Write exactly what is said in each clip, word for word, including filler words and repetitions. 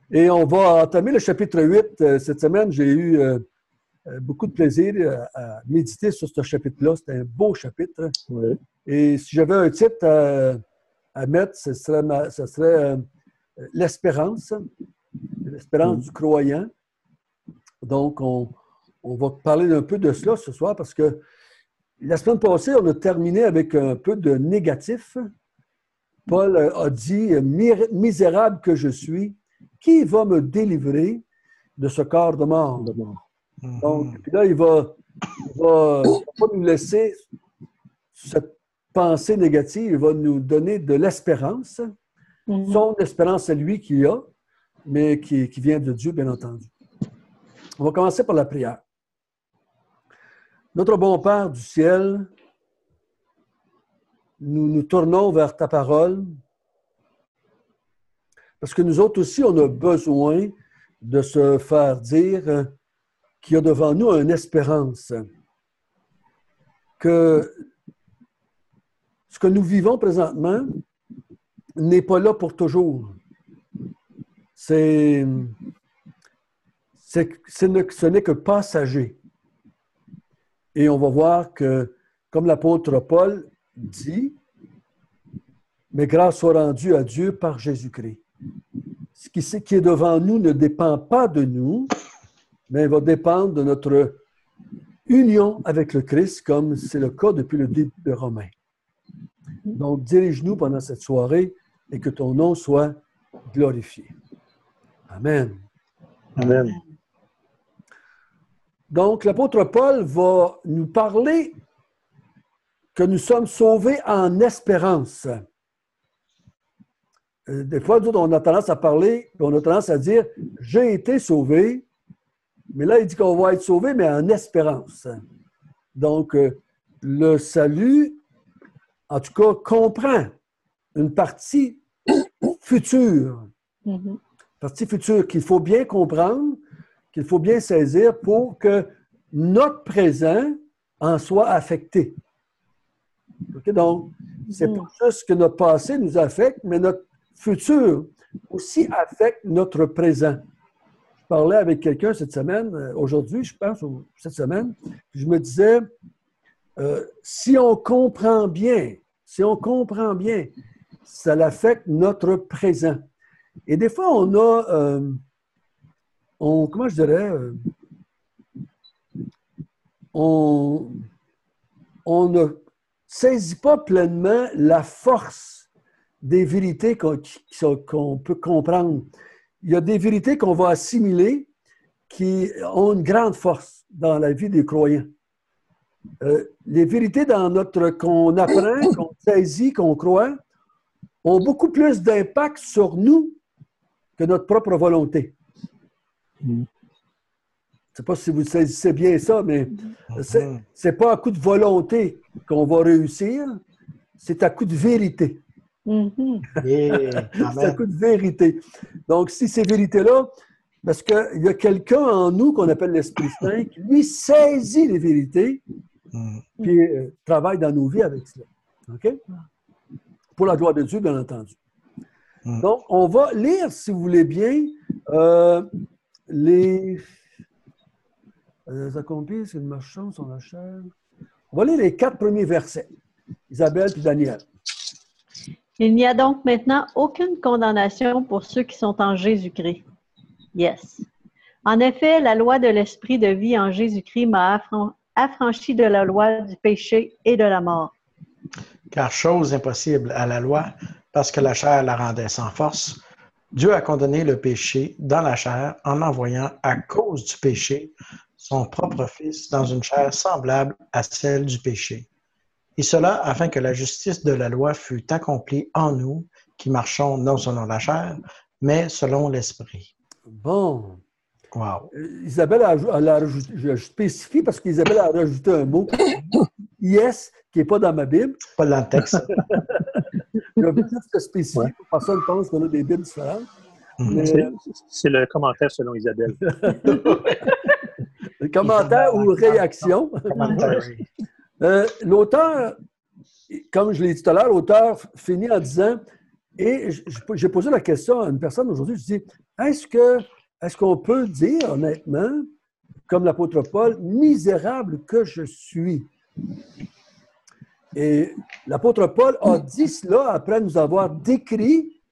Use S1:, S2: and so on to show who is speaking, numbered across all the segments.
S1: Et on va entamer le chapitre huit. Cette semaine, j'ai eu euh, beaucoup de plaisir à méditer sur ce chapitre-là. C'est un beau chapitre.
S2: Oui.
S1: Et si j'avais un titre à, à mettre, ce serait, ma, ce serait euh, l'espérance, l'espérance mmh. du croyant. Donc, on, on va parler un peu de cela ce soir parce que la semaine passée, on a terminé avec un peu de négatif. Paul a dit « Misérable que je suis, qui va me délivrer de ce corps de mort? »
S2: De mort.
S1: Mm-hmm. Donc, puis là, il va, il va, il va pas nous laisser cette pensée négative, il va nous donner de l'espérance. Mm-hmm. Son espérance, c'est lui qui a, mais qui, qui vient de Dieu, bien entendu. On va commencer par la prière. Notre bon Père du ciel, nous nous tournons vers ta parole parce que nous autres aussi, on a besoin de se faire dire qu'il y a devant nous une espérance, que ce que nous vivons présentement n'est pas là pour toujours. C'est, c'est, ce n'est que passager. Et on va voir que, comme l'apôtre Paul dit, « Mais grâce soit rendue à Dieu par Jésus-Christ. » Ce qui, ce qui est devant nous ne dépend pas de nous, mais va dépendre de notre union avec le Christ, comme c'est le cas depuis le début de Romains. Donc, dirige-nous pendant cette soirée et que ton nom soit glorifié. Amen.
S2: Amen. Donc, l'apôtre Paul va nous parler que nous sommes sauvés en espérance. Des fois, nous, on a tendance à parler, on a tendance à dire « j'ai été sauvé », mais là, il dit qu'on va être sauvé, mais en espérance. Donc, le salut, en tout cas, comprend une partie future. Mm-hmm. Partie future qu'il faut bien comprendre, qu'il faut bien saisir pour que notre présent en soit affecté. Okay? Donc, c'est mm. pas juste que notre passé nous affecte, mais notre futur aussi affecte notre présent. Je parlais avec quelqu'un cette semaine, aujourd'hui, je pense, cette semaine, je me disais, euh, si on comprend bien, si on comprend bien, ça affecte notre présent. Et des fois, on a, euh, on, comment je dirais, euh, on, on ne saisit pas pleinement la force des vérités qu'on, qu'on peut comprendre. Il y a des vérités qu'on va assimiler qui ont une grande force dans la vie des croyants. Euh, les vérités dans notre, qu'on apprend, qu'on saisit, qu'on croit, ont beaucoup plus d'impact sur nous que notre propre volonté. Mm. Je ne sais pas si vous saisissez bien ça, mais c'est, c'est pas à coup de volonté qu'on va réussir, c'est à coup de vérité. Mm-hmm. Yeah. C'est un coup de vérité. Donc, si ces vérités-là, parce qu'il y a quelqu'un en nous qu'on appelle l'Esprit Saint qui, lui, saisit les vérités mm. puis euh, travaille dans nos vies avec cela. OK? Pour la gloire de Dieu, bien entendu. Mm. Donc, on va lire, si vous voulez bien, euh, les... Les accomplis, c'est une marchande, son chair. On va lire les quatre premiers versets. Isabelle puis Daniel.
S3: Il n'y a donc maintenant aucune condamnation pour ceux qui sont en Jésus-Christ. Yes. En effet, la loi de l'esprit de vie en Jésus-Christ m'a affran- affranchi de la loi du péché et de la mort.
S4: Car chose impossible à la loi, parce que la chair la rendait sans force, Dieu a condamné le péché dans la chair en envoyant à cause du péché son propre Fils dans une chair semblable à celle du péché. Et cela afin que la justice de la loi fût accomplie en nous, qui marchons non selon la chair, mais selon l'esprit.
S1: Bon.
S4: Wow.
S1: Isabelle a, elle a rajouté, je spécifie parce qu'Isabelle a rajouté un mot, yes, qui n'est pas dans ma Bible.
S4: Pas dans le texte.
S1: Je vais juste spécifier ouais. pour que personne pense qu'on a des Bibles différentes.
S2: Mais... C'est, c'est le commentaire selon Isabelle.
S1: Le commentaire ou réaction. euh, l'auteur, comme je l'ai dit tout à l'heure, l'auteur finit en disant «
S2: Et j'ai posé la question à une personne aujourd'hui, je dis, est-ce que est-ce qu'on peut dire honnêtement, comme l'apôtre Paul, misérable que je suis? Et l'apôtre Paul a dit cela après nous avoir décrit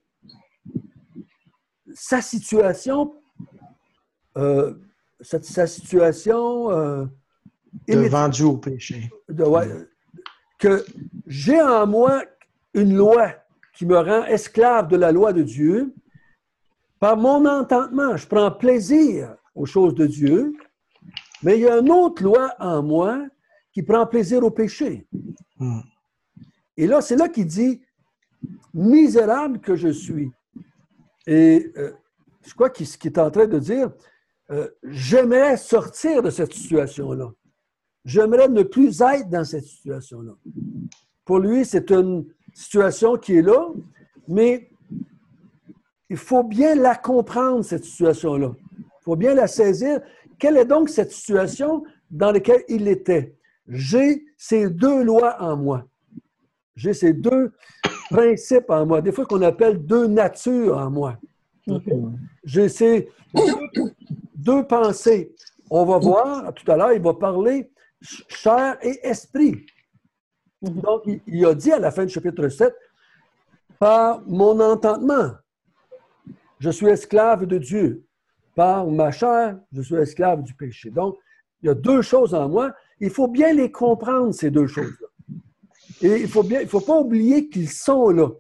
S2: sa situation, euh, sa, sa situation euh,
S4: de vendu au péché.
S2: De, ouais, que j'ai en moi une loi qui me rend esclave de la loi de Dieu. Par mon entendement, je prends plaisir aux choses de Dieu, mais il y a une autre loi en moi qui prend plaisir au péché. Hmm. Et là, c'est là qu'il dit « misérable que je suis ». Et euh, je crois qu'il qu est en train de dire euh, « j'aimerais sortir de cette situation-là. J'aimerais ne plus être dans cette situation-là. » Pour lui, c'est une situation qui est là, mais il faut bien la comprendre, cette situation-là. Il faut bien la saisir. Quelle est donc cette situation dans laquelle il était? J'ai ces deux lois en moi. J'ai ces deux principes en moi. Des fois, qu'on appelle deux natures en moi. Okay? J'ai ces deux, deux pensées. On va voir, tout à l'heure, il va parler chair et esprit. Donc, il, il a dit à la fin du chapitre sept, par mon entendement, je suis esclave de Dieu. Par ma chair, je suis esclave du péché. Donc, il y a deux choses en moi. Il faut bien les comprendre, ces deux choses-là. Et il faut bien, il ne faut pas oublier qu'ils sont là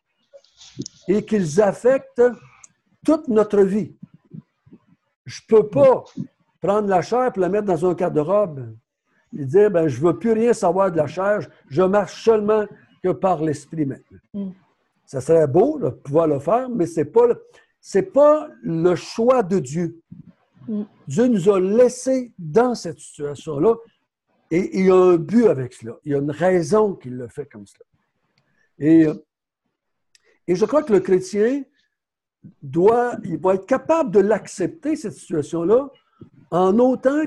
S2: et qu'ils affectent toute notre vie. Je ne peux pas prendre la chair et la mettre dans un garde-robe et dire, ben, je ne veux plus rien savoir de la chair, je marche seulement que par l'esprit maintenant. Mm. Ça serait beau de pouvoir le faire, mais ce n'est pas, pas le choix de Dieu. Mm. Dieu nous a laissés dans cette situation-là et il y a un but avec cela. Il y a une raison qu'il le fait comme cela. Et, et je crois que le chrétien doit, il va être capable de l'accepter, cette situation-là, en autant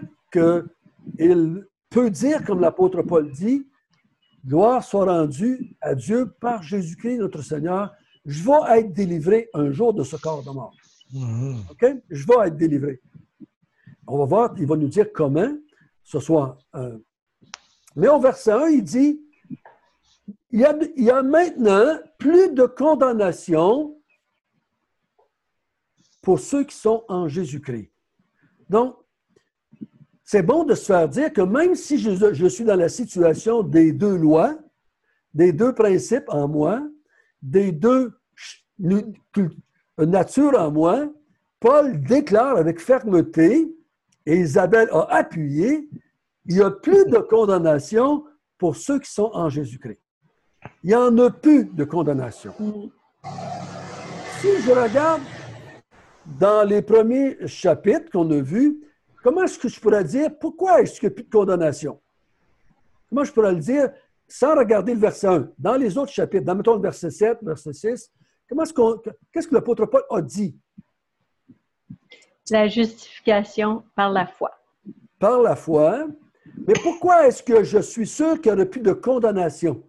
S2: qu'il peut dire, comme l'apôtre Paul dit, « Gloire soit rendue à Dieu par Jésus-Christ notre Seigneur. Je vais être délivré un jour de ce corps de mort. Mm-hmm. » OK? Je vais être délivré. On va voir, il va nous dire comment ce soit. Euh... Mais au verset un, il dit, il y, a, il y a maintenant plus de condamnation pour ceux qui sont en Jésus-Christ. Donc, c'est bon de se faire dire que même si je, je suis dans la situation des deux lois, des deux principes en moi, des deux natures en moi, Paul déclare avec fermeté, et Isabelle a appuyé, il n'y a plus de condamnation pour ceux qui sont en Jésus-Christ. Il n'y en a plus de condamnation. Si je regarde dans les premiers chapitres qu'on a vus, comment est-ce que je pourrais dire, pourquoi est-ce qu'il n'y a plus de condamnation? Comment je pourrais le dire sans regarder le verset un? Dans les autres chapitres, dans, mettons, le verset sept, verset six, comment est-ce qu'on, qu'est-ce que l'apôtre Paul a dit?
S3: La justification par la foi.
S2: Par la foi. Mais pourquoi est-ce que je suis sûr qu'il n'y aura plus de condamnation?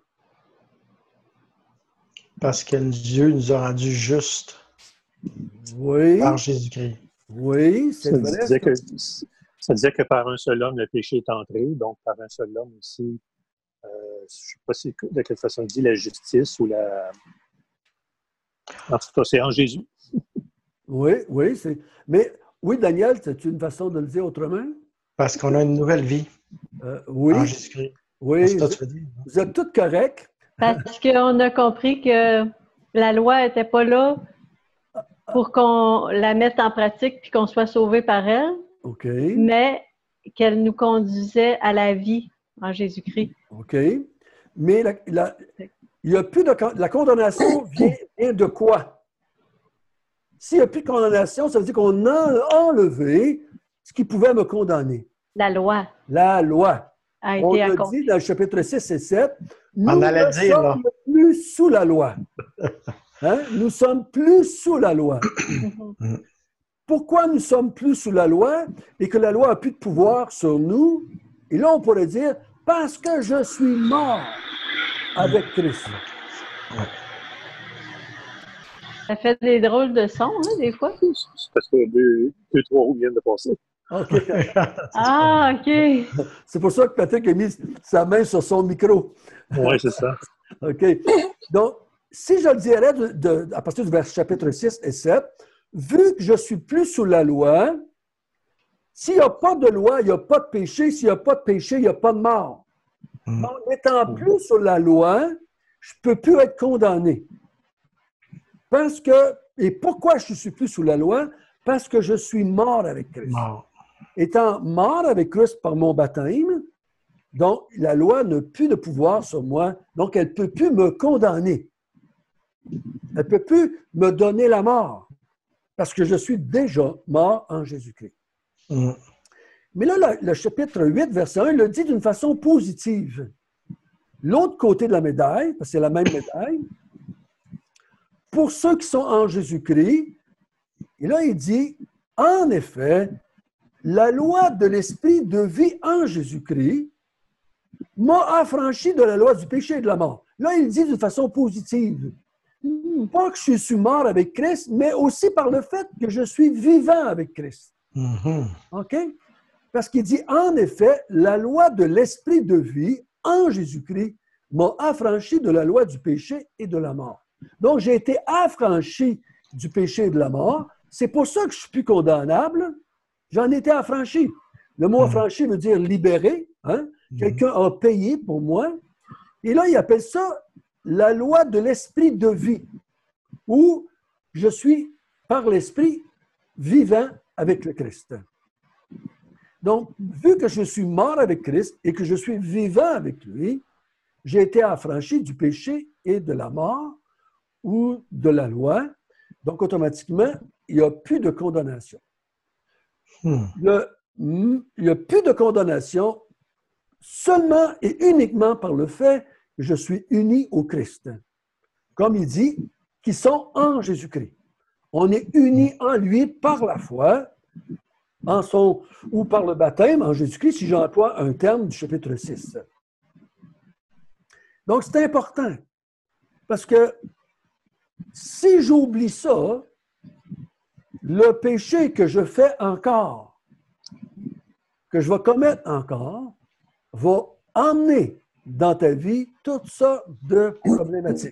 S4: Parce que Dieu nous a rendus justes.
S2: Oui.
S4: Par Jésus-Christ.
S2: Oui, c'est
S5: ça
S2: vrai.
S5: Disait que, ça disait que par un seul homme, le péché est entré, donc par un seul homme aussi, euh, je ne sais pas si, de quelle façon on dit, la justice ou la... En tout cas, c'est en Jésus.
S2: Oui, oui. C'est... Mais oui, Daniel, c'est une façon de le dire autrement?
S4: Parce qu'on a une nouvelle vie.
S2: Euh, oui.
S4: En Jésus-Christ.
S2: Oui. Vous, vous êtes tous corrects.
S3: Parce qu'on a compris que la loi n'était pas là pour qu'on la mette en pratique puis qu'on soit sauvé par elle,
S2: OK.
S3: Mais qu'elle nous conduisait à la vie en Jésus-Christ.
S2: OK. Mais la, la, il y a plus de la condamnation vient, vient de quoi? S'il n'y a plus de condamnation, ça veut dire qu'on a enlevé ce qui pouvait me condamner.
S3: La loi.
S2: La loi.
S3: A
S2: On
S3: été
S2: le
S3: accomplie.
S2: dit dans le chapitre six et sept, nous
S4: On allait
S2: ne
S4: dire,
S2: sommes
S4: là.
S2: plus sous la loi. Hein? Nous sommes plus sous la loi. Pourquoi nous sommes plus sous la loi et que la loi n'a plus de pouvoir sur nous? Et là, on pourrait dire, parce que je suis mort avec Christ.
S3: Ça fait des drôles de sons, hein, des fois.
S5: C'est parce que deux, deux, trois roues viennent de passer.
S1: OK.
S3: Ah, OK.
S1: C'est pour ça que Patrick a mis sa main sur son micro.
S5: Oui, c'est ça.
S1: OK. Donc, si je le dirais de, de, à partir du verset chapitre six et sept, vu que je suis plus sous la loi, s'il n'y a pas de loi, il n'y a pas de péché. S'il n'y a pas de péché, il n'y a pas de mort.
S4: Mm.
S1: En n'étant plus sur la loi, je ne peux plus être condamné. Parce que, et pourquoi je ne suis plus sous la loi? Parce que je suis mort avec Christ.
S4: Mort.
S1: Étant mort avec Christ par mon baptême, donc la loi n'a plus de pouvoir sur moi, donc elle ne peut plus me condamner. Elle ne peut plus me donner la mort, parce que je suis déjà mort en Jésus-Christ.
S4: Mm.
S1: Mais là, le, le chapitre huit, verset un, il le dit d'une façon positive. L'autre côté de la médaille, parce que c'est la même médaille, pour ceux qui sont en Jésus-Christ, et là, il dit, en effet, la loi de l'esprit de vie en Jésus-Christ m'a affranchi de la loi du péché et de la mort. Là, il dit d'une façon positive. Pas que je suis mort avec Christ, mais aussi par le fait que je suis vivant avec Christ.
S4: Mhm.
S1: OK? Parce qu'il dit, en effet, la loi de l'esprit de vie en Jésus-Christ m'a affranchi de la loi du péché et de la mort. Donc, j'ai été affranchi du péché et de la mort. C'est pour ça que je suis plus condamnable. J'en étais affranchi. Le mot affranchi veut dire libéré. Hein? Quelqu'un a payé pour moi. Et là, il appelle ça la loi de l'esprit de vie, où je suis, par l'esprit, vivant avec le Christ. Donc, vu que je suis mort avec Christ et que je suis vivant avec lui, j'ai été affranchi du péché et de la mort ou de la loi. Donc, automatiquement, il n'y a plus de condamnation.
S4: Hmm.
S1: Le, il n'y a plus de condamnation seulement et uniquement par le fait que je suis uni au Christ. Comme il dit, qui sont en Jésus-Christ. On est unis en lui par la foi, en son, ou par le baptême en Jésus-Christ, si j'emploie un terme du chapitre six. Donc, c'est important, parce que si j'oublie ça, le péché que je fais encore, que je vais commettre encore, va emmener dans ta vie toutes sortes de problématiques.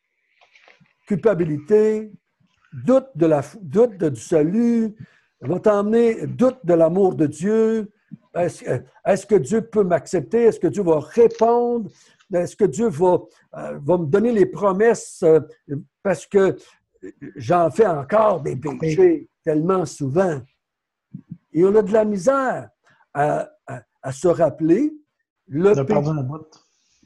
S1: Culpabilité, doute, de la, doute de, du salut, va t'emmener doute de l'amour de Dieu. Est-ce, est-ce que Dieu peut m'accepter? Est-ce que Dieu va répondre? Est-ce que Dieu va, euh, va me donner les promesses euh, parce que j'en fais encore des péchés tellement souvent? Et on a de la misère à, à, à se rappeler. Le
S4: péché... perdu un bout.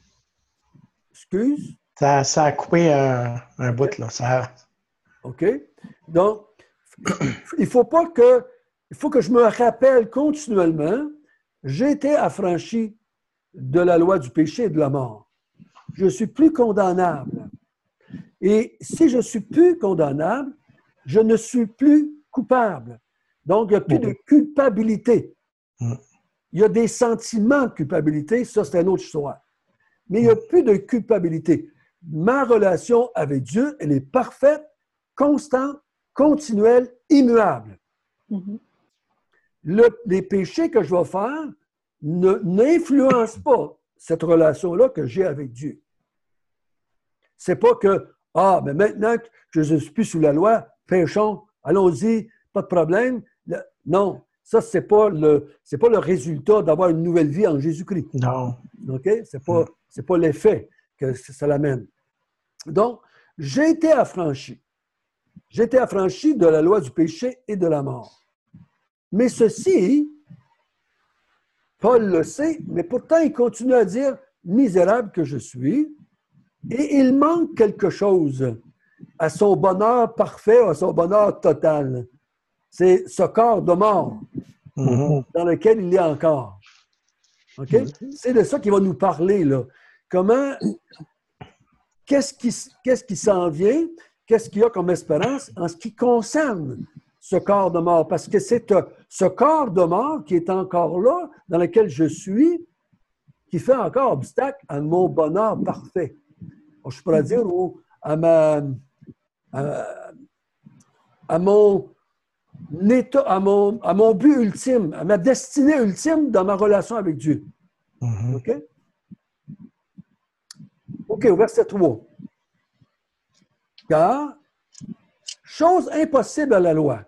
S1: Excuse?
S4: Ça, ça a coupé un, un bout, là. Ça...
S1: OK. Donc, il faut pas que, il faut que je me rappelle continuellement, j'ai été affranchi de la loi du péché et de la mort. Je suis plus condamnable. Et si je suis plus condamnable, je ne suis plus coupable. Donc, il n'y a plus de culpabilité. Il y a des sentiments de culpabilité, ça c'est une autre histoire. Mais il n'y a plus de culpabilité. Ma relation avec Dieu, elle est parfaite, constante, continuelle, immuable. Mm-hmm. Le, les péchés que je vais faire ne, n'influencent pas cette relation-là que j'ai avec Dieu. C'est pas que, ah, mais maintenant que je ne suis plus sous la loi, péchons, allons-y, pas de problème. Le, non, ça, ce n'est pas, pas le résultat d'avoir une nouvelle vie en Jésus-Christ.
S4: Non.
S1: OK? Ce n'est pas, c'est pas l'effet que ça l'amène. Donc, j'ai été affranchi. J'ai été affranchi de la loi du péché et de la mort. Mais ceci, Paul le sait, mais pourtant il continue à dire « misérable que je suis », et il manque quelque chose à son bonheur parfait, à son bonheur total. C'est ce corps de mort mm-hmm. dans lequel il est encore. OK? Mm-hmm. C'est de ça qu'il va nous parler, là. Comment, qu'est-ce qui, qu'est-ce qui s'en vient? Qu'est-ce qu'il y a comme espérance en ce qui concerne ce corps de mort? Parce que c'est ce corps de mort qui est encore là, dans lequel je suis, qui fait encore obstacle à mon bonheur parfait. Je pourrais dire ou à ma, à,
S2: à mon état, à mon, à mon but ultime, à ma destinée ultime dans ma relation avec Dieu.
S4: Mhm.
S2: OK? OK, au verset trois. Car, chose impossible à la loi.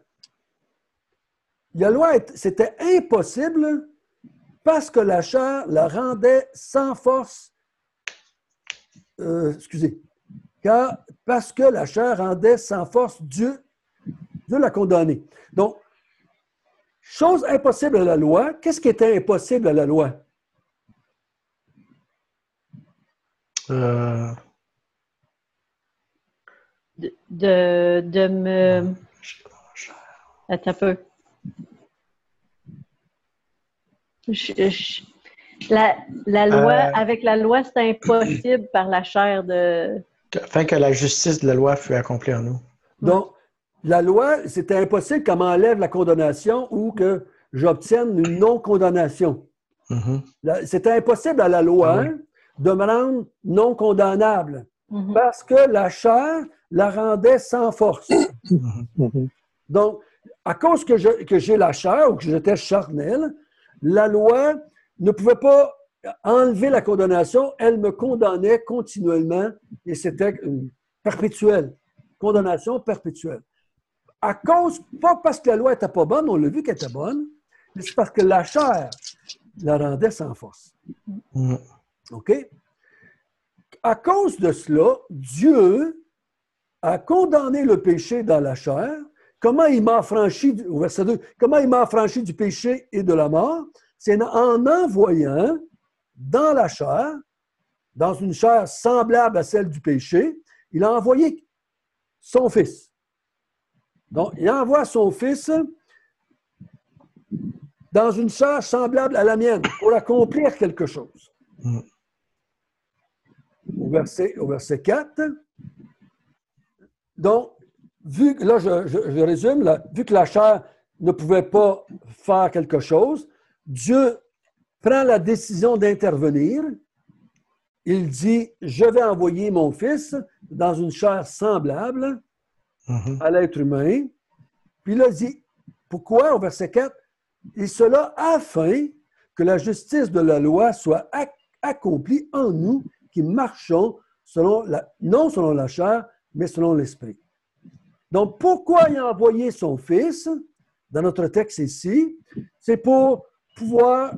S2: La loi, c'était impossible parce que la chair la rendait sans force. Euh, excusez. Car, parce que la chair rendait sans force, Dieu, Dieu l'a condamné. Donc, chose impossible à la loi, qu'est-ce qui était impossible à la loi?
S4: Euh,
S3: De, de, de me... Attends un peu. Je- je- la, la loi,
S4: Euh,
S3: avec la loi, c'est impossible par la chair de...
S4: afin que la justice de la loi fût accomplie en nous.
S2: Donc, la loi, c'était impossible qu'elle m'enlève la condamnation ou que j'obtienne une non-condamnation.
S4: Mhm.
S2: La- C'était impossible à la loi
S4: Ah oui.
S2: hein, de me rendre non condamnable
S3: Mhm.
S2: parce que la chair la rendait sans force.
S4: Mhm.
S5: Mhm.
S2: Donc, à cause que, je- que j'ai la chair ou que j'étais charnel, la loi ne pouvait pas enlever la condamnation, elle me condamnait continuellement et c'était une perpétuelle, condamnation perpétuelle. À cause, pas parce que la loi n'était pas bonne, on l'a vu qu'elle était bonne, mais c'est parce que la chair la rendait sans force.
S4: Mhm.
S2: OK? À cause de cela, Dieu a condamné le péché dans la chair. Comment il m'a affranchi, du- au verset deux, comment il m'a affranchi du péché et de la mort? C'est en envoyant dans la chair, dans une chair semblable à celle du péché, il a envoyé son Fils. Donc, il envoie son Fils dans une chair semblable à la mienne pour accomplir quelque chose.
S4: Mhm.
S2: Au verset, au verset quatre, donc, vu que, là, je, je- je résume, là, vu que la chair ne pouvait pas faire quelque chose, Dieu prend la décision d'intervenir. Il dit, je vais envoyer mon Fils dans une chair semblable
S4: Mhm.
S2: à l'être humain. Puis il a dit, pourquoi, au verset quatre? Et cela afin que la justice de la loi soit ac- accomplie en nous qui marchons selon la, non selon la chair, mais selon l'esprit. Donc, pourquoi il a envoyé son Fils, dans notre texte ici? C'est pour pouvoir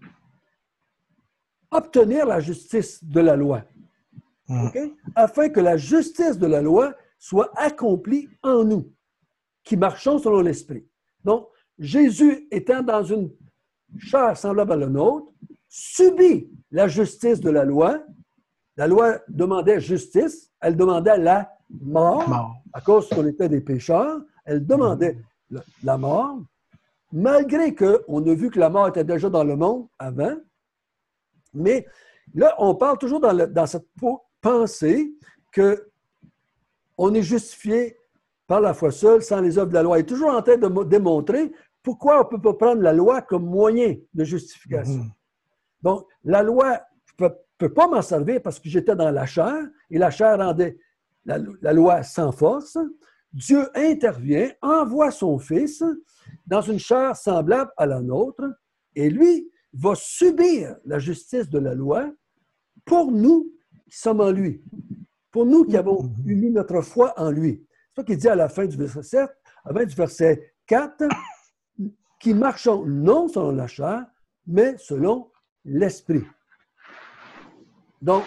S2: obtenir la justice de la loi.
S4: Mhm.
S2: OK? Afin que la justice de la loi soit accomplie en nous, qui marchons selon l'esprit. Donc, Jésus, étant dans une chair semblable à la nôtre, subit la justice de la loi. La loi demandait justice, elle demandait la mort,
S4: Mort.
S2: à cause qu'on était des pécheurs, elle demandait la, la mort, malgré qu'on a vu que la mort était déjà dans le monde avant. Mais là, on parle toujours dans, le- dans cette pensée qu'on est justifié par la foi seule, sans les œuvres de la loi. Il est toujours en train de mo- démontrer pourquoi on ne peut pas prendre la loi comme moyen de justification.
S4: Mhm.
S2: Donc, la loi, je ne peux, peux pas m'en servir parce que j'étais dans la chair et la chair rendait la, la loi sans force. Dieu intervient, envoie son Fils dans une chair semblable à la nôtre et lui va subir la justice de la loi pour nous qui sommes en lui, pour nous qui avons uni notre foi en lui. C'est ça qu'il dit à la fin du verset sept, à la fin du verset quatre, qui marchons non selon la chair, mais selon l'esprit. Donc,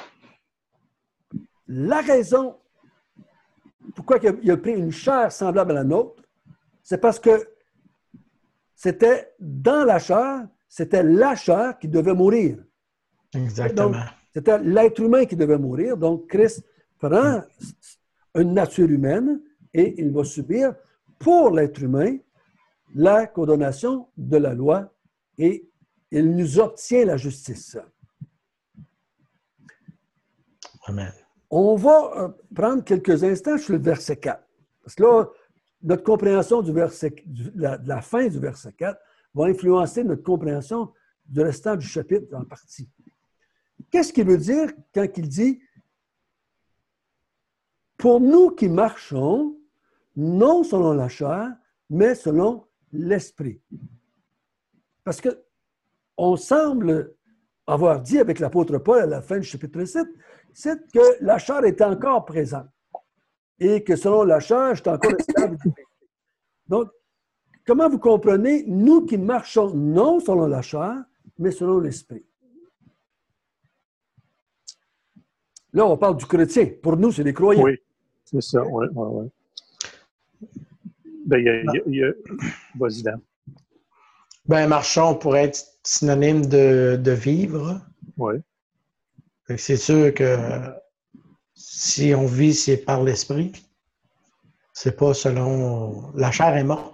S2: la raison pourquoi il a pris une chair semblable à la nôtre, c'est parce que c'était dans la chair, c'était la chair qui devait mourir.
S4: Exactement.
S2: Donc, c'était l'être humain qui devait mourir. Donc, Christ prend une nature humaine et il va subir pour l'être humain la condamnation de la loi et il nous obtient la justice.
S4: Amen.
S2: On va prendre quelques instants sur le verset quatre. Parce que là, notre compréhension du verset, de la, de la fin du verset quatre va influencer notre compréhension du restant du chapitre en partie. Qu'est-ce qu'il veut dire quand il dit « Pour nous qui marchons, non selon la chair, mais selon l'esprit. Parce que on semble avoir dit avec l'apôtre Paul à la fin du chapitre sept, c'est que la chair est encore présente et que selon la chair, je suis encore esclave du péché. Donc, comment vous comprenez, nous qui marchons non selon la chair, mais selon l'esprit? Là, on parle du chrétien. Pour nous, c'est les croyants.
S5: Oui, c'est ça, oui, oui, oui. Ben, il y a... il y a, il y a... Vas-y, Dan.
S4: Ben, marchons pourrait être synonyme de, de vivre.
S5: Oui.
S4: C'est sûr que si on vit, c'est par l'esprit. C'est pas selon... La chair est morte.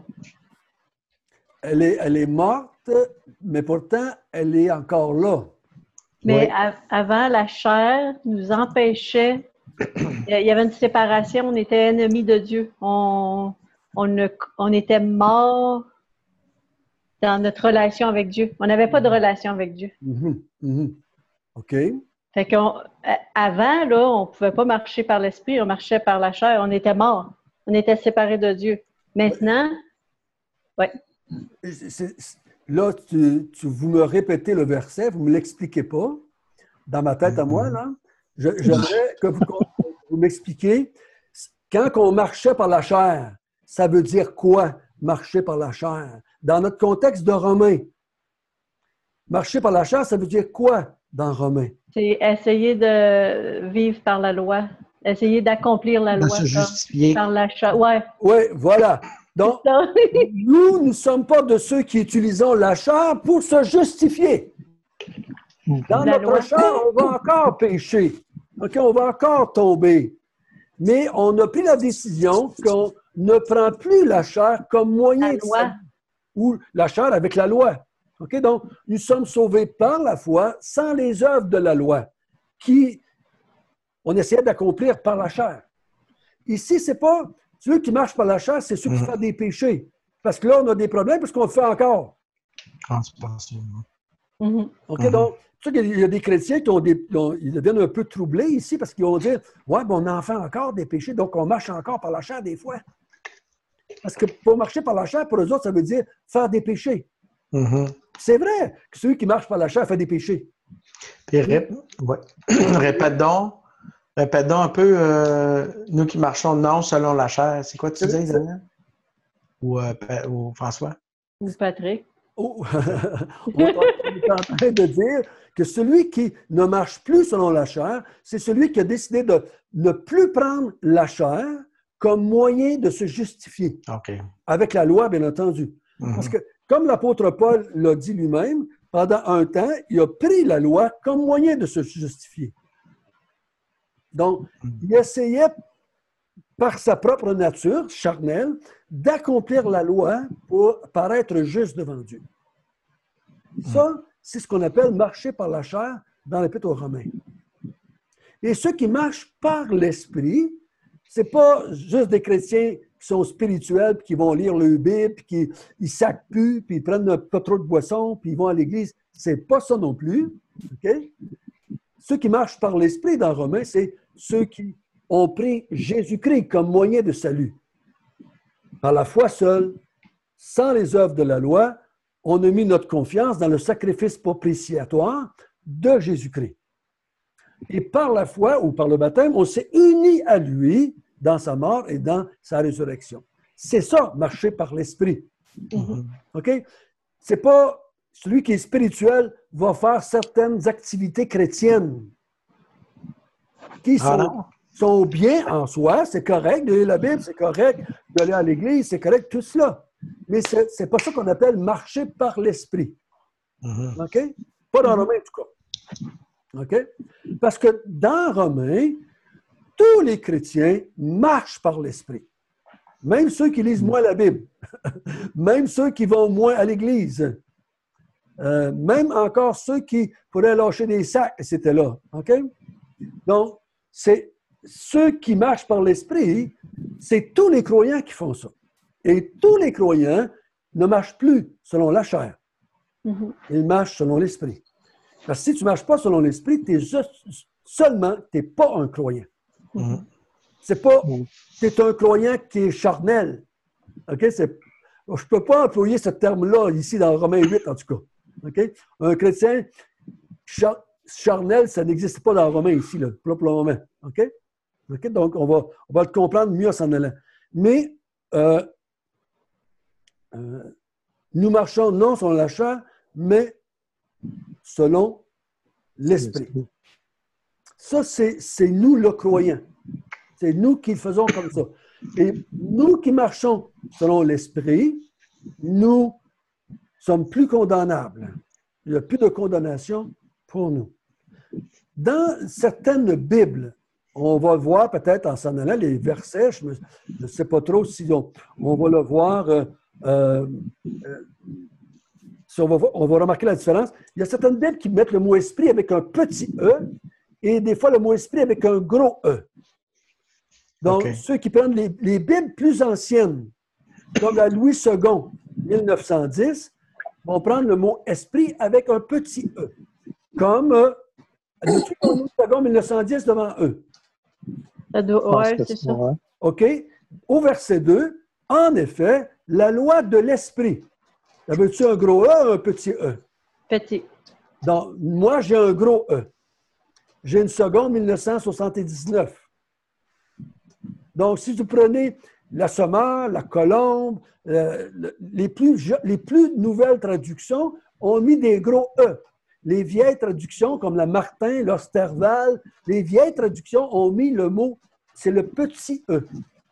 S2: Elle est, elle est morte, mais pourtant, elle est encore là.
S3: Mais
S4: Oui.
S3: a- avant, la chair nous empêchait. Il y avait une séparation, on était ennemis de Dieu. On, on, ne- on était morts dans notre relation avec Dieu. On n'avait pas de relation avec Dieu.
S2: Mhm, mhm. OK.
S3: Fait qu'on, a- avant, là, on ne pouvait pas marcher par l'esprit, on marchait par la chair, on était morts. On était séparés de Dieu. Maintenant, ouais.
S2: C'est- c'est- Là, tu, tu- vous me répétez le verset, vous ne me l'expliquez pas. Dans ma tête à moi, là, je- j'aimerais que vous, vous m'expliquiez. Quand on marchait par la chair, ça veut dire quoi, marcher par la chair? Dans notre contexte de Romain, marcher par la chair, ça veut dire quoi dans Romain?
S3: C'est essayer de vivre par la loi, essayer d'accomplir la
S4: De
S3: loi
S4: se
S3: par,
S4: justifier.
S3: par la chair. Ouais.
S2: Oui, voilà. Donc,
S3: Ça.
S2: nous, nous ne sommes pas de ceux qui utilisons la chair pour se justifier. Dans
S3: La
S2: notre
S3: loi.
S2: chair, on va encore pécher. OK, on va encore tomber. Mais on a pris la décision qu'on ne prend plus la chair comme moyen
S3: La
S2: de
S3: loi.
S2: salut, ou la chair avec la loi. OK, donc, nous sommes sauvés par la foi sans les œuvres de la loi qui on essayait d'accomplir par la chair. Ici, c'est pas ceux qui marchent par la chair, c'est ceux qui font des péchés. Parce que là, on a des problèmes parce qu'on le fait encore.
S4: Transpensation.
S3: Mhm.
S2: OK,
S4: Mhm.
S2: donc, tu sais qu'il y a des chrétiens qui ont des, qui ont- ils deviennent un peu troublés ici parce qu'ils vont dire ouais, ben, on en fait encore des péchés, donc on marche encore par la chair des fois. Parce que pour marcher par la chair, pour eux autres, ça veut dire faire des péchés.
S4: Mhm.
S2: C'est vrai que ceux qui marchent par la chair font des péchés.
S4: Puis rép- ouais. répète donc, répète donc un peu, euh, nous qui marchons non selon la chair. C'est quoi tu
S2: C'est-
S4: dis, Daniel? Ou, euh, Pa- ou François?
S3: Ou Patrick.
S2: Oh. On est en train de dire que celui qui ne marche plus selon la chair, c'est celui qui a décidé de ne plus prendre la chair comme moyen de se justifier.
S4: OK.
S2: Avec la loi, bien entendu.
S4: Mhm.
S2: Parce que, comme l'apôtre Paul l'a dit lui-même, pendant un temps, il a pris la loi comme moyen de se justifier. Donc, il essayait, par sa propre nature charnelle, d'accomplir la loi pour paraître juste devant Dieu. Ça, c'est ce qu'on appelle marcher par la chair dans l'Épître aux Romains. Et ceux qui marchent par l'Esprit, ce n'est pas juste des chrétiens qui sont spirituels, puis qui vont lire le Bible, puis qui ils sacent plus, puis ils prennent pas trop de boissons, puis ils vont à l'église. C'est pas ça non plus. OK? Ceux qui marchent par l'Esprit dans Romains, c'est ceux qui ont pris Jésus-Christ comme moyen de salut. Par la foi seule, sans les œuvres de la loi, on a mis notre confiance dans le sacrifice propitiatoire de Jésus-Christ. Et par la foi ou par le baptême, on s'est unis à lui dans sa mort et dans sa résurrection. C'est ça, marcher par l'Esprit.
S4: Mhm.
S2: OK? C'est pas celui qui est spirituel va faire certaines activités chrétiennes qui
S4: Ah
S2: sont,
S4: non?
S2: sont bien en soi, c'est correct de lire la Bible, c'est correct d'aller à l'église, c'est correct, tout cela. Mais c'est c'est pas ça qu'on appelle marcher par l'Esprit.
S4: Mhm.
S2: OK? Pas dans Romains, en tout cas. OK? Parce que dans Romains, tous les chrétiens marchent par l'Esprit. Même ceux qui lisent moins la Bible. Même ceux qui vont moins à l'Église. Euh, même encore ceux qui pourraient lâcher des sacs, c'était là. OK? Donc, c'est ceux qui marchent par l'Esprit, c'est tous les croyants qui font ça. Et tous les croyants ne marchent plus selon la chair.
S3: Mhm.
S2: Ils marchent selon l'Esprit. Parce que si tu ne marches pas selon l'Esprit, tu es juste, seulement, tu n'es pas un croyant.
S4: Mhm.
S1: c'est pas, c'est un croyant qui est charnel. OK? C'est, je ne peux pas employer ce terme-là ici dans Romains huit, en tout cas. OK? Un chrétien char, charnel, ça n'existe pas dans Romains ici, là, pour le moment. OK? OK? Donc, on va, on va le comprendre mieux en s'en allant. Mais, euh, euh, nous marchons non selon la chair, mais selon l'esprit. Ça, c'est, c'est nous le croyant. C'est nous qui le faisons comme ça. Et nous qui marchons selon l'esprit, nous sommes plus condamnables. Il n'y a plus de condamnation pour nous. Dans certaines Bibles, on va voir peut-être en s'en allant les versets, je ne sais pas trop si on, on va le voir, euh, euh, si on va, on va remarquer la différence. Il y a certaines Bibles qui mettent le mot esprit avec un petit E et des fois le mot esprit avec un gros E. Donc, okay. Ceux qui prennent les, les Bibles plus anciennes, comme la Louis second, mille neuf cent dix, vont prendre le mot esprit avec un petit E. Comme euh, Louis second, mille neuf cent dix devant E.
S3: Ça doit, ouais, c'est ça.
S1: OK. Au verset deux, en effet, la loi de l'esprit. Ça veut-tu un gros E ou un petit E?
S3: Petit.
S1: Donc, moi, j'ai un gros E. J'ai une seconde mille neuf cent soixante-dix-neuf. Donc, si vous prenez la Sommeur, la Colombe, euh, les, plus, les plus nouvelles traductions ont mis des gros E. Les vieilles traductions, comme la Martin, l'Osterval, les vieilles traductions ont mis le mot, c'est le petit E.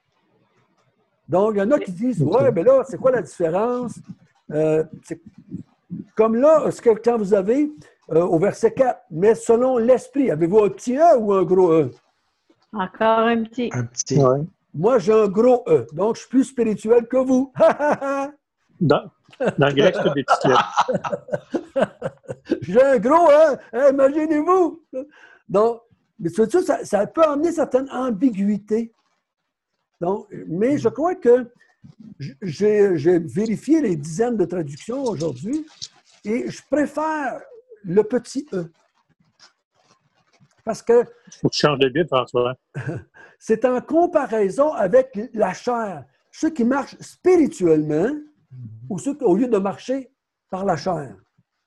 S1: Donc, il y en a qui disent, ouais, mais là, c'est quoi la différence? Euh, comme là, ce que, quand vous avez euh, au verset quatre, mais selon l'esprit, avez-vous un petit E ou un gros E?
S3: Encore un petit.
S4: Un petit. Ouais.
S1: Moi, j'ai un gros E, donc je suis plus spirituel que vous.
S5: dans, dans le grec, c'est des petites lettres.
S1: J'ai un gros E, hein, imaginez-vous. Donc, mais ça, ça, ça peut amener certaines ambiguïtés. Donc, mais je crois que j'ai, j'ai vérifié les dizaines de traductions aujourd'hui et je préfère le petit E. Parce que...
S5: Il faut que tu changes de Bible, François.
S1: C'est en comparaison avec la chair. Ceux qui marchent spirituellement ou ceux qui, au lieu de marcher par la chair.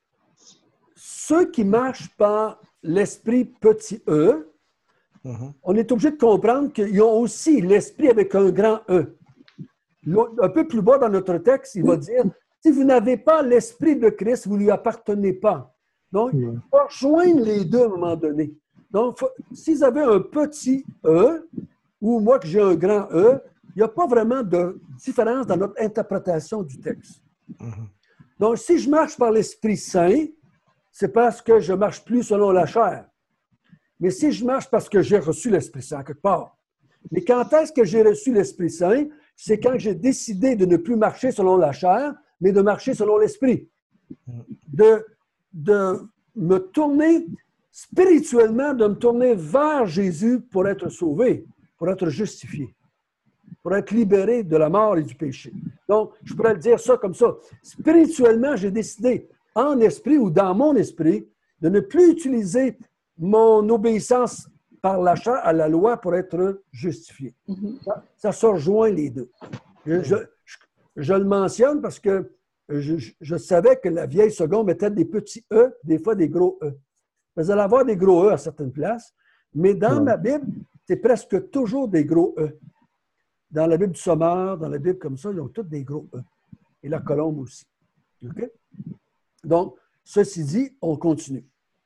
S1: Ceux qui marchent par l'esprit petit E, mm-hmm. on est obligé de comprendre qu'ils ont aussi l'esprit avec un grand E. Un peu plus bas dans notre texte, il va dire, si vous n'avez pas l'esprit de Christ, vous ne lui appartenez pas. Donc, il faut rejoindre les deux à un moment donné. Donc, s'ils avaient un petit E, ou moi que j'ai un grand E, il n'y a pas vraiment de différence dans notre interprétation du texte. Mm-hmm. Donc, si je marche par l'Esprit Saint, c'est parce que je ne marche plus selon la chair. Mais si je marche parce que j'ai reçu l'Esprit Saint quelque part. Mais quand est-ce que j'ai reçu l'Esprit Saint? C'est quand j'ai décidé de ne plus marcher selon la chair, mais de marcher selon l'Esprit. De, de me tourner spirituellement, de me tourner vers Jésus pour être sauvé, pour être justifié, pour être libéré de la mort et du péché. Donc, je pourrais le dire ça comme ça. Spirituellement, j'ai décidé, en esprit ou dans mon esprit, de ne plus utiliser mon obéissance par la chair à la loi pour être justifié. Mm-hmm. Ça, ça se rejoint les deux. Je, je, je, je le mentionne parce que je, je, je savais que la vieille seconde mettait des petits E, des fois des gros E. Vous allez avoir des gros E à certaines places, mais dans ouais. ma Bible, c'est presque toujours des gros E. Dans la Bible du Sommeur, dans la Bible comme ça, ils ont tous des gros E. Et la Colombe aussi. OK? Donc, ceci dit, on continue.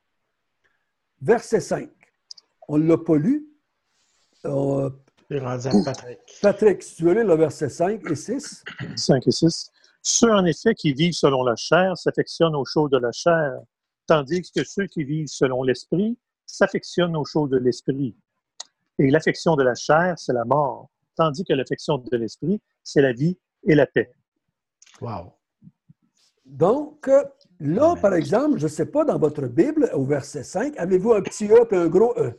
S1: Verset cinq. On ne l'a pas lu. Euh,
S4: Patrick.
S1: Patrick, si tu veux lire le verset cinq et six.
S5: cinq et six. Ceux, en effet, qui vivent selon la chair s'affectionnent aux choses de la chair, tandis que ceux qui vivent selon l'esprit s'affectionnent aux choses de l'esprit. Et l'affection de la chair, c'est la mort, tandis que l'affection de l'esprit, c'est la vie et la paix.
S4: Wow.
S1: Donc, là, par exemple, je ne sais pas, dans votre Bible, au verset cinq, avez-vous un petit E et un gros E?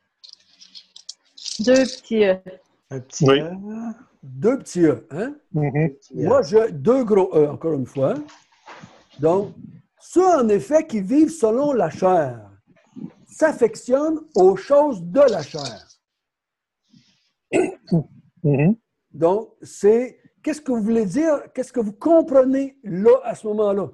S3: Deux petits E.
S4: Un petit
S5: oui.
S4: E.
S1: Deux petits E, hein?
S5: Mm-hmm.
S1: Moi, j'ai deux gros E, encore une fois. Donc, ceux, en effet, qui vivent selon la chair s'affectionnent aux choses de la chair.
S5: Mm-hmm.
S2: Donc, c'est qu'est-ce que vous voulez dire, qu'est-ce que vous comprenez là, à ce moment-là?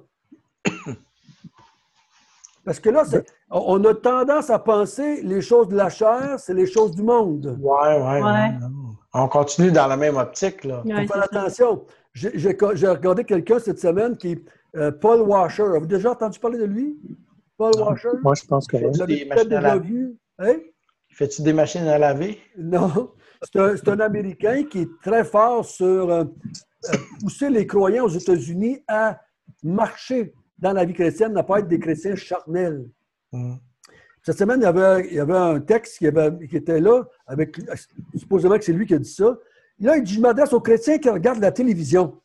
S2: Parce que là, c'est, on a tendance à penser les choses de la chair, c'est les choses du monde.
S4: Oui, oui,
S3: Ouais.
S4: ouais. On continue dans la même optique, là.
S2: Il
S3: Ouais,
S2: faut faire
S3: c'est ça.
S2: attention. J'ai, j'ai, j'ai regardé quelqu'un cette semaine qui est euh, Paul Washer. Avez-vous déjà entendu parler de lui? Paul
S4: Non.
S2: Washer?
S5: Moi, je pense que
S2: Vous
S5: oui.
S2: l'avez
S4: Des
S2: peut-être
S4: machines à
S2: déjà
S4: laver.
S2: vu. Hein?
S4: Fais-tu des machines à laver?
S2: Non. C'est un, c'est un Américain qui est très fort sur euh, euh, pousser les croyants aux États-Unis à marcher dans la vie chrétienne, à ne pas être des chrétiens charnels.
S4: Mm.
S2: Cette semaine, il y avait, il y avait un texte qui, avait, qui était là, avec, supposément que c'est lui qui a dit ça. Là, il dit, je m'adresse aux chrétiens qui regardent la télévision.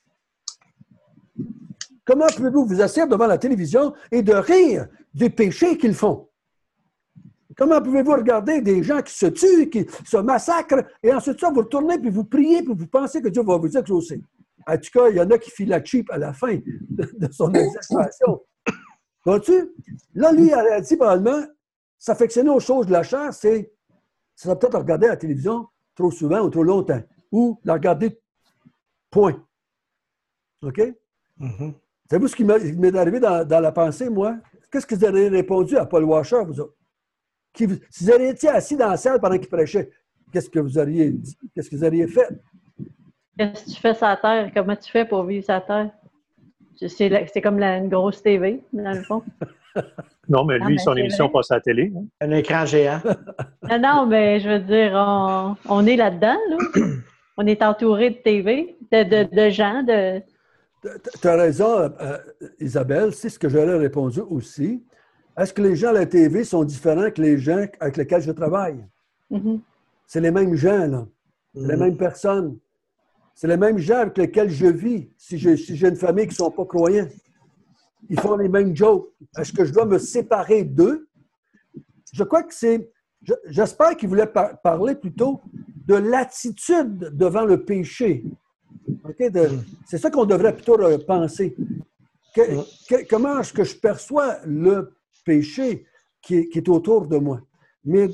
S2: Comment pouvez-vous vous asseoir devant la télévision et de rire des péchés qu'ils font? Comment pouvez-vous regarder des gens qui se tuent, qui se massacrent, et ensuite ça, vous retournez, puis vous priez, puis vous pensez que Dieu va vous exaucer? En tout cas, il y en a qui filent la cheap à la fin de, de son exaltation. Vois-tu? Là, lui, il a dit, probablement, s'affectionner aux choses de la chair, c'est ça va peut-être regarder la télévision trop souvent ou trop longtemps, ou la regarder, point. OK?
S4: Mm-hmm.
S2: Savez-vous ce qui m'est arrivé dans, dans la pensée, moi? Qu'est-ce que vous avez répondu à Paul Washer, vous autres? Qui, si vous auriez été assis dans la salle pendant qu'il prêchait, qu'est-ce que vous auriez dit? Qu'est-ce que vous auriez fait?
S3: Qu'est-ce que tu fais sur la terre? Comment tu fais pour vivre sur la terre? C'est, la- c'est comme la, une grosse T V, dans le fond.
S5: Non, mais
S3: Ah,
S5: lui,
S3: mais
S5: son
S3: c'est
S5: émission
S3: vrai.
S5: passe à la télé. Hein.
S4: Un écran géant.
S3: Non, non, mais je veux dire, on, on est là-dedans, là. On est entouré de T V, de, de, de gens, de...
S2: Tu as raison, euh, Isabelle, c'est ce que j'aurais répondu aussi. Est-ce que les gens à la T V sont différents que les gens avec lesquels je travaille?
S3: Mhm.
S2: C'est les mêmes gens, là. C'est les
S4: Mm.
S2: mêmes personnes. C'est les mêmes gens avec lesquels je vis. Si j'ai si j'ai une famille qui ne sont pas croyants, ils font les mêmes jokes. Est-ce que je dois me séparer d'eux? Je crois que c'est... je- J'espère qu'il voulait par- parler plutôt de l'attitude devant le péché. OK? De- c'est ça qu'on devrait plutôt euh, penser. Que- que- comment est-ce que je perçois le péché qui est, qui est autour de moi? Mais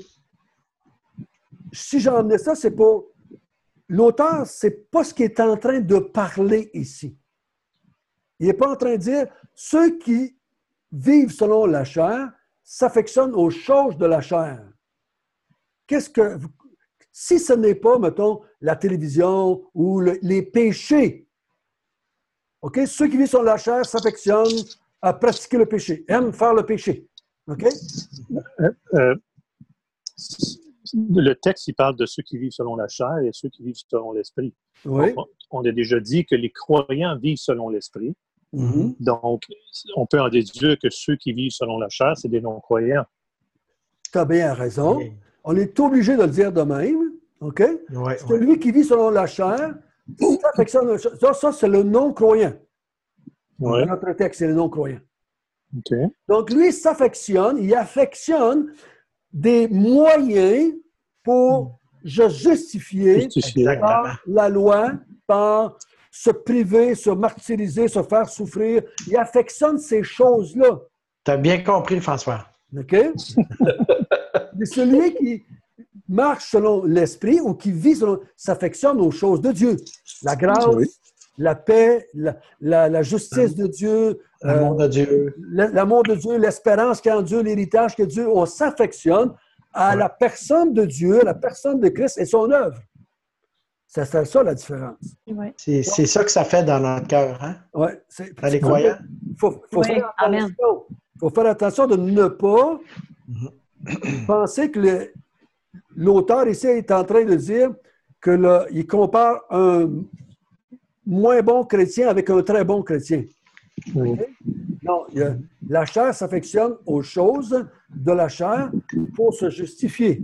S2: si j'en ai ça, c'est pas... L'auteur, c'est pas ce qu'il est en train de parler ici. Il n'est pas en train de dire ceux qui vivent selon la chair s'affectionnent aux choses de la chair. Qu'est-ce que... Si ce n'est pas, mettons, la télévision ou le- les péchés, OK? Ceux qui vivent selon la chair s'affectionnent à pratiquer le péché, aiment faire le péché. OK?
S5: Euh, euh, le texte, il parle de ceux qui vivent selon la chair et ceux qui vivent selon l'esprit.
S2: Oui.
S5: On, on a déjà dit que les croyants vivent selon l'esprit.
S2: Mhm.
S5: Donc, on peut en déduire que ceux qui vivent selon la chair, c'est des non-croyants.
S2: Tu as bien raison.
S4: Oui.
S2: On est obligé de le dire de même. OK?
S4: Ouais,
S2: Celui
S4: ouais.
S2: qui vit selon la chair s'affectionne aux choses. Ça, ça, c'est le non-croyant.
S5: Ouais.
S2: Dans notre texte, c'est le non-croyant.
S5: OK.
S2: Donc, lui, il s'affectionne, il affectionne des moyens pour se justifier
S5: Justifié.
S4: Exactement.
S2: par la loi, par se priver, se martyriser, se faire souffrir. Il affectionne ces choses-là.
S4: Tu as bien compris, François.
S2: OK? Mais celui qui marche selon l'esprit ou qui vit selon, s'affectionne aux choses de Dieu. La grâce,
S5: Oui.
S2: la paix, la, la- la justice de Dieu,
S4: L'amour
S2: euh,
S4: de Dieu.
S2: l'amour de Dieu, l'espérance qu'il y a en Dieu, l'héritage que Dieu, on s'affectionne à
S4: Ouais.
S2: la personne de Dieu, à la personne de Christ et son œuvre. C'est ça, ça la différence.
S3: Ouais.
S4: C'est c'est ça que ça fait dans notre cœur, hein?
S2: Ouais, c'est,
S4: Dans les croyants.
S2: Il faut, faut
S3: Oui,
S2: faire
S3: amen.
S2: attention. Il faut faire attention de ne pas penser que le- l'auteur ici est en train de dire que le- il compare un moins bon chrétien avec un très bon chrétien.
S5: Oui.
S2: OK? Non, il y a- la chair s'affectionne aux choses de la chair pour se justifier.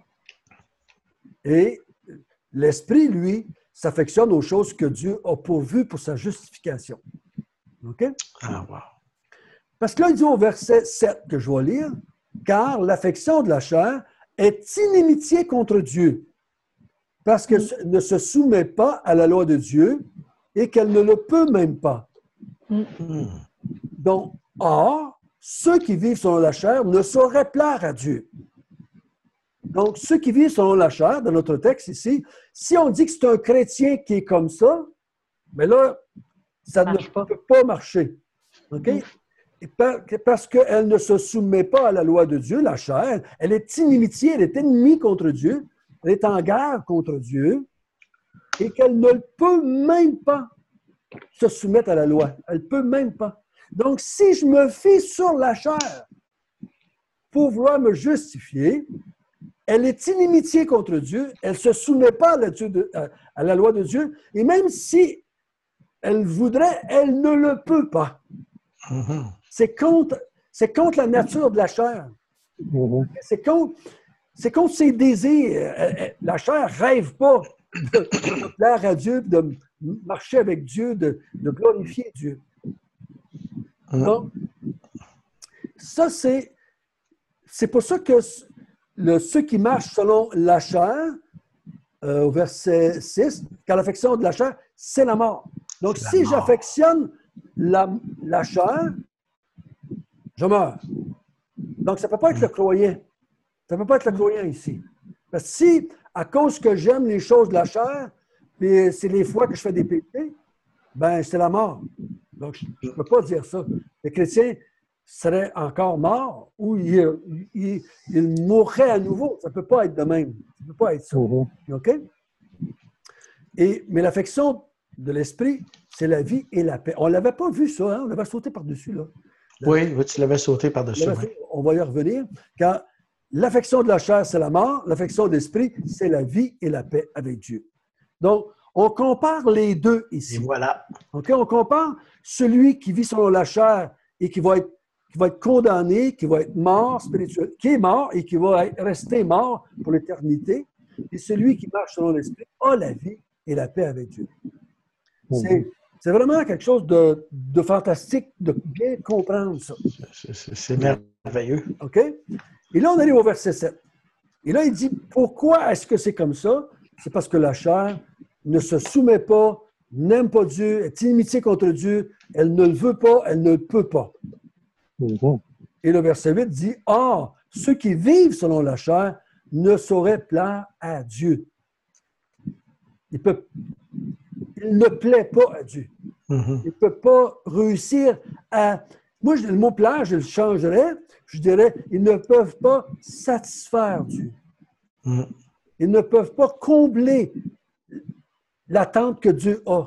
S2: Et l'esprit, lui, s'affectionne aux choses que Dieu a pourvues pour sa justification. OK?
S4: Ah, wow.
S2: Parce que là, il dit au verset sept que je vais lire, « Car l'affection de la chair est inimitié contre Dieu, parce qu'elle ne se soumet pas à la loi de Dieu et qu'elle ne le peut même pas.
S4: Hmm.
S2: Donc, or, ceux qui vivent selon la chair ne sauraient plaire à Dieu. Donc, ceux qui vivent selon la chair, dans notre texte ici, si on dit que c'est un chrétien qui est comme ça, mais là, ça ne
S3: pas.
S2: peut pas marcher. OK? Et parce qu'elle ne se soumet pas à la loi de Dieu, la chair, elle est inimitié, elle est ennemie contre Dieu, elle est en guerre contre Dieu, et qu'elle ne peut même pas se soumettre à la loi. Elle ne peut même pas. Donc, si je me fie sur la chair pour vouloir me justifier, elle est inimitié contre Dieu, elle ne se soumet pas à la, Dieu de, à la loi de Dieu, et même si elle voudrait, elle ne le peut pas.
S4: Mm-hmm.
S2: C'est contre, c'est contre la nature de la chair.
S5: Mhm.
S2: C'est contre, c'est contre ses désirs. La chair ne rêve pas de, de plaire à Dieu, de marcher avec Dieu, de, de glorifier Dieu. Donc, ça, c'est, c'est pour ça que le, ceux qui marchent selon la chair, euh, au verset six, car l'affection de la chair, c'est la mort. Donc,
S4: C'est la
S2: si
S4: mort.
S2: j'affectionne la, la chair, je meurs. Donc, ça ne peut pas être le croyant. Ça ne peut pas être le croyant ici. Parce que si, à cause que j'aime les choses de la chair, puis c'est les fois que je fais des péchés, ben c'est la mort. Donc, je ne peux pas dire ça. Le chrétien serait encore mort ou il, il, il mourrait à nouveau. Ça ne peut pas être de même. Ça ne peut pas être ça.
S5: Mhm.
S2: OK? Et, mais l'affection de l'esprit, c'est la vie et la paix. On ne l'avait pas vu, ça. Hein? On l'avait sauté par-dessus, là.
S4: Oui, oui, tu l'avais sauté par-dessus. Oui.
S2: On va y revenir. Car l'affection de la chair, c'est la mort. L'affection de l'esprit, c'est la vie et la paix avec Dieu. Donc, on compare les deux ici.
S4: Et voilà.
S2: OK? On compare celui qui vit selon la chair et qui va être, qui va être condamné, qui va être mort spirituel, qui est mort et qui va être, rester mort pour l'éternité. Et celui qui marche selon l'esprit a la vie et la paix avec Dieu. C'est, c'est vraiment quelque chose de, de fantastique de bien comprendre ça.
S4: C'est, c'est, c'est merveilleux.
S2: OK? Et là, on arrive au verset sept. Et là, il dit, pourquoi est-ce que c'est comme ça? C'est parce que la chair ne se soumet pas, n'aime pas Dieu, est inimitié contre Dieu, elle ne le veut pas, elle ne le peut pas.
S5: Mhm.
S2: Et le verset huit dit, « Or, ceux qui vivent selon la chair ne sauraient plaire à Dieu. » Il, peut, il ne plaît pas à Dieu.
S4: Mm-hmm.
S2: Il ne peut pas réussir à... Moi, le mot plaire, je le changerais. Je dirais, ils ne peuvent pas satisfaire Dieu.
S4: Mm.
S2: Ils ne peuvent pas combler l'attente que Dieu a.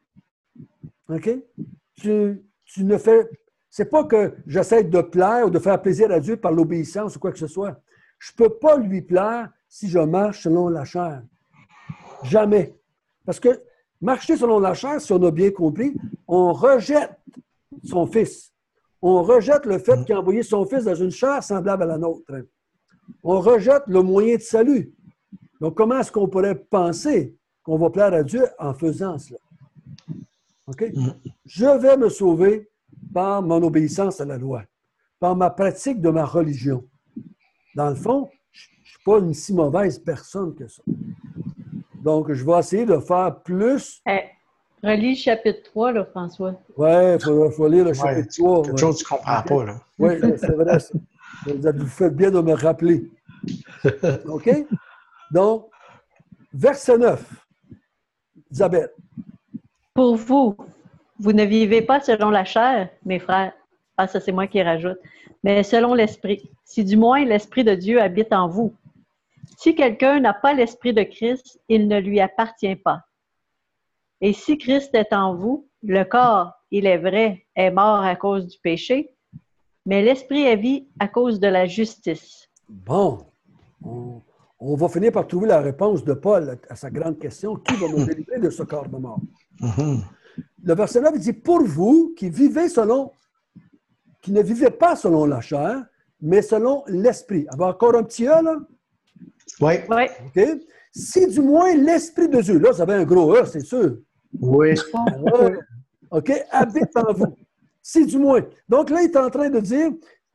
S2: OK? Tu, tu ne fais... C'est pas que j'essaie de plaire ou de faire plaisir à Dieu par l'obéissance ou quoi que ce soit. Je ne peux pas lui plaire si je marche selon la chair. Jamais. Parce que marcher selon la chair, si on a bien compris, on rejette son Fils. On rejette le fait qu'il a envoyé son Fils dans une chair semblable à la nôtre. On rejette le moyen de salut. Donc, comment est-ce qu'on pourrait penser qu'on va plaire à Dieu en faisant cela? OK? Je vais me sauver par mon obéissance à la loi, par ma pratique de ma religion. Dans le fond, je ne suis pas une si mauvaise personne que ça. Donc, je vais essayer de faire plus.
S3: Hey, relis le chapitre trois, là, François.
S2: Oui, il faut, faut lire le chapitre
S4: Ouais,
S2: trois.
S4: quelque
S2: ouais.
S4: chose que tu ne comprends pas. Là.
S2: Oui, c'est vrai. Ça. Vous faites bien de me rappeler. OK? Donc, verset neuf. Isabelle.
S3: Pour vous, vous ne vivez pas selon la chair, mes frères. Ah, ça, c'est moi qui rajoute. Mais selon l'esprit. Si du moins l'esprit de Dieu habite en vous. Si quelqu'un n'a pas l'esprit de Christ, il ne lui appartient pas. Et si Christ est en vous, le corps, il est vrai, est mort à cause du péché, mais l'esprit est vie à cause de la justice.
S2: Bon. On, on va finir par trouver la réponse de Paul à sa grande question. Qui va me délivrer de ce corps de mort?
S4: Mm-hmm.
S2: Le verset neuf dit, pour vous qui vivez selon, qui ne vivez pas selon la chair, mais selon l'esprit. Avoir encore un petit E, là?
S4: Oui.
S3: Oui.
S2: OK? Si du moins l'esprit de Dieu, là, ça avait un gros E, c'est sûr.
S4: Oui.
S2: Ouais. OK? Habite en vous. Si du moins. Donc là, il est en train de dire,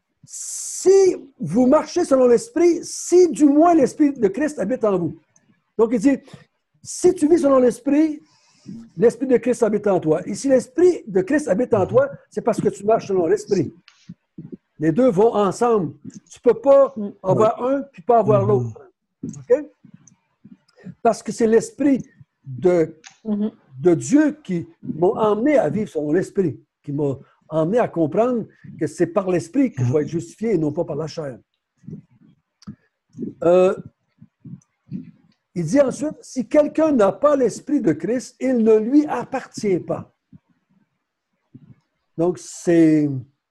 S2: si vous marchez selon l'esprit, si du moins l'esprit de Christ habite en vous. Donc il dit, si tu vis selon l'esprit, l'esprit de Christ habite en toi. Et si l'esprit de Christ habite en toi, c'est parce que tu marches selon l'esprit. Les deux vont ensemble. Tu ne peux pas avoir un puis pas avoir l'autre. OK? Parce que c'est l'Esprit de,
S3: Mhm.
S2: de Dieu qui m'a emmené à vivre selon l'Esprit, qui m'a emmené à comprendre que c'est par l'Esprit que je vais être justifié et non pas par la chair. Euh, il dit ensuite, si quelqu'un n'a pas l'Esprit de Christ, il ne lui appartient pas. Donc, c'est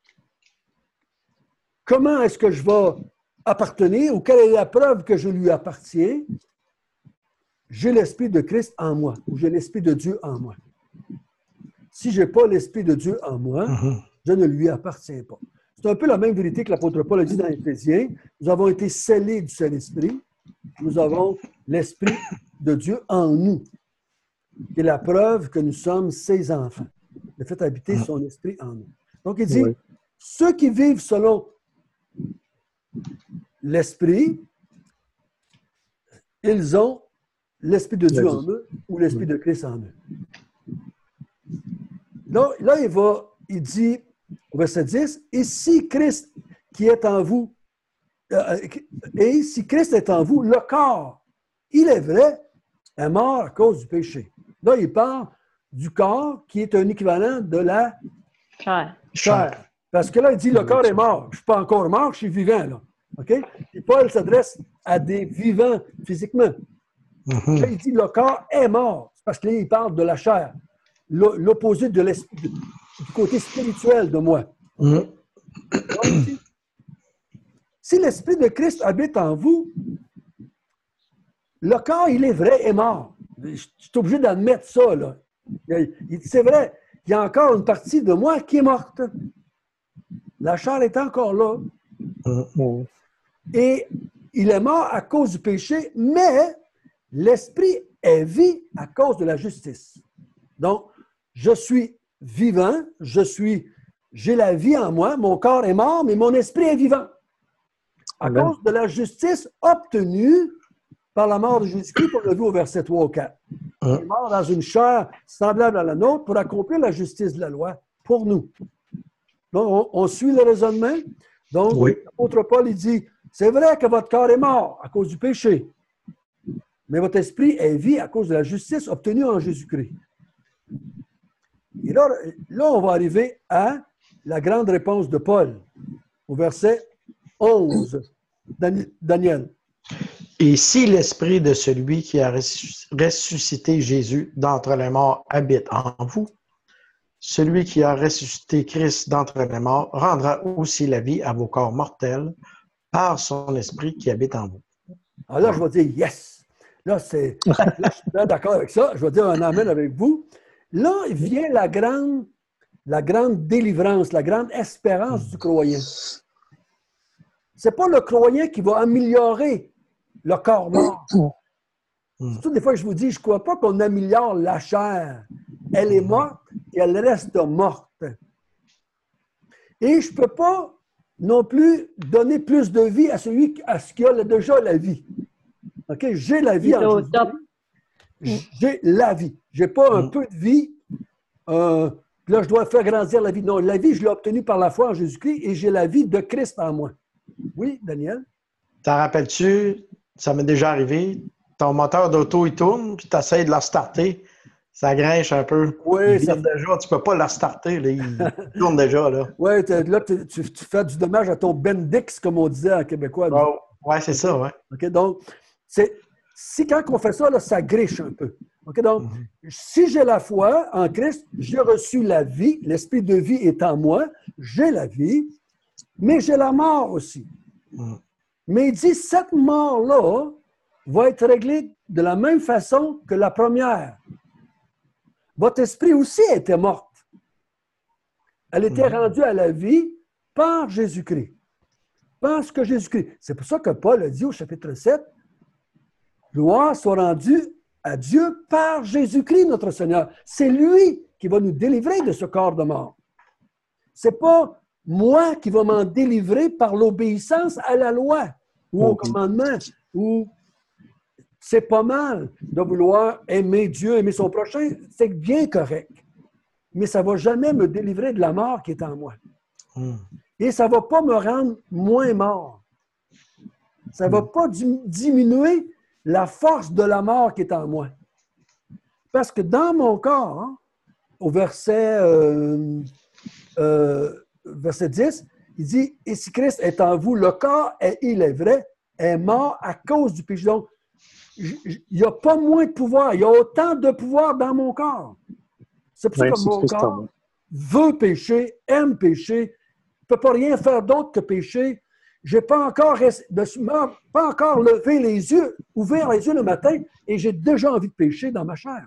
S2: comment est-ce que je vais appartenir ou quelle est la preuve que je lui appartiens? J'ai l'Esprit de Christ en moi ou j'ai l'Esprit de Dieu en moi. Si je n'ai pas l'Esprit de Dieu en moi,
S4: Mhm.
S2: je ne lui appartiens pas. C'est un peu la même vérité que l'apôtre Paul a dit dans Éphésiens. Nous avons été scellés du Saint-Esprit. Nous avons l'Esprit de Dieu en nous, qui est la preuve que nous sommes ses enfants. Il a fait habiter son Esprit en nous. Donc, il dit,
S5: Oui.
S2: ceux qui vivent selon l'Esprit, ils ont l'Esprit de Dieu
S5: La
S2: en
S5: vie.
S2: eux ou l'Esprit de Christ en eux. Là, là, il va, il dit au verset dix, et si Christ qui est en vous, euh, et si Christ est en vous, le corps, il est vrai, est mort à cause du péché. Là, il parle du corps qui est un équivalent de la
S3: Chair.
S2: chair. Parce que là, il dit le corps est mort. Je ne suis pas encore mort, je suis vivant. Là. OK? Et Paul s'adresse à des vivants physiquement.
S4: Mhm.
S2: Là, il dit le corps est mort. C'est parce que là, il parle de la chair. L'opposé de l'esprit, du côté spirituel de moi.
S4: Mhm.
S2: Donc, il dit, si l'Esprit de Christ habite en vous, le corps, il est vrai, est mort. Je suis obligé d'admettre ça. Là. C'est vrai, il y a encore une partie de moi qui est morte. La chair est encore là.
S5: Mhm.
S2: Et il est mort à cause du péché, mais l'Esprit est vie à cause de la justice. Donc, je suis vivant, je suis, j'ai la vie en moi, mon corps est mort, mais mon esprit est vivant. À
S5: Amen.
S2: cause de la justice obtenue par la mort de Jésus-Christ, comme on l'a vu au verset trois ou quatre. Il est mort dans une chair semblable à la nôtre pour accomplir la justice de la loi pour nous. Donc, on, on suit le raisonnement. Donc,
S4: Oui.
S2: l'apôtre Paul, il dit, c'est vrai que votre corps est mort à cause du péché, mais votre esprit est vie à cause de la justice obtenue en Jésus-Christ. Et là, là, on va arriver à la grande réponse de Paul, au verset onze. Daniel.
S4: Et si l'esprit de celui qui a ressuscité Jésus d'entre les morts habite en vous, celui qui a ressuscité Christ d'entre les morts rendra aussi la vie à vos corps mortels par son esprit qui habite en vous.
S2: Alors là, je vais dire yes. Là, c'est, là je suis bien d'accord avec ça. Je vais dire un amen avec vous. Là, vient la grande, la grande délivrance, la grande espérance du croyant. C'est pas le croyant qui va améliorer le corps mort. C'est tout des fois que je vous dis, je ne crois pas qu'on améliore la chair. Elle est morte et elle reste morte. Et je ne peux pas non plus donner plus de vie à celui à ce qui a déjà la vie. OK? J'ai la vie
S3: Il est
S2: en
S3: au
S2: Jésus.
S3: top.
S2: J'ai la vie. Je n'ai pas un peu de vie. Euh, puis là, je dois faire grandir la vie. Non, la vie, je l'ai obtenue par la foi en Jésus-Christ et j'ai la vie de Christ en moi. Oui, Daniel?
S4: T'en rappelles-tu? Ça m'est déjà arrivé. Ton moteur d'auto, il tourne, puis tu essaies de la starter. Ça grinche un peu.
S2: Oui,
S4: il
S2: ça
S4: vibre déjà. Tu ne peux pas la starter. Là. Il tourne déjà. Là,
S2: Oui, là, tu, tu fais du dommage à ton Bendix, comme on disait en québécois.
S4: oh, ouais, c'est ça. Ouais.
S2: OK, donc, c'est, si quand on fait ça, là, ça griche un peu. OK, donc, mm-hmm. si j'ai la foi en Christ, j'ai reçu la vie, l'esprit de vie est en moi, j'ai la vie, mais j'ai la mort aussi. Mm. Mais il dit, cette mort-là va être réglée de la même façon que la première. Votre esprit aussi était morte. Elle était mm-hmm. rendue à la vie par Jésus-Christ. Parce que Jésus-Christ. C'est pour ça que Paul a dit au chapitre sept, gloire soit rendue à Dieu par Jésus-Christ, notre Seigneur. C'est lui qui va nous délivrer de ce corps de mort. Ce n'est pas moi qui va m'en délivrer par l'obéissance à la loi ou au commandement. Ou c'est pas mal de vouloir aimer Dieu, aimer son prochain. C'est bien correct. Mais ça ne va jamais me délivrer de la mort qui est en moi. Mm. Et ça ne va pas me rendre moins mort. ça ne va pas diminuer la force de la mort qui est en moi. Parce que dans mon corps, hein, au verset, euh, euh, verset dix, il dit « Et si Christ est en vous, le corps, est, il est vrai, est mort à cause du péché. » Donc, il n'y a pas moins de pouvoir, il y a autant de pouvoir dans mon corps. C'est pour ça
S5: Ouais,
S2: que
S5: c'est
S2: mon
S5: Christ en
S2: corps
S5: moi.
S2: veut pécher, aime pécher, ne peut pas rien faire d'autre que pécher. Je n'ai pas encore, pas encore levé les yeux, ouvert les yeux le matin, et j'ai déjà envie de pécher dans ma chair.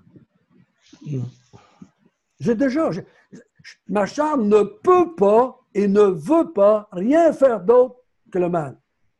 S2: J'ai déjà... j'ai- ma chair ne peut pas et ne veut pas rien faire d'autre que le mal.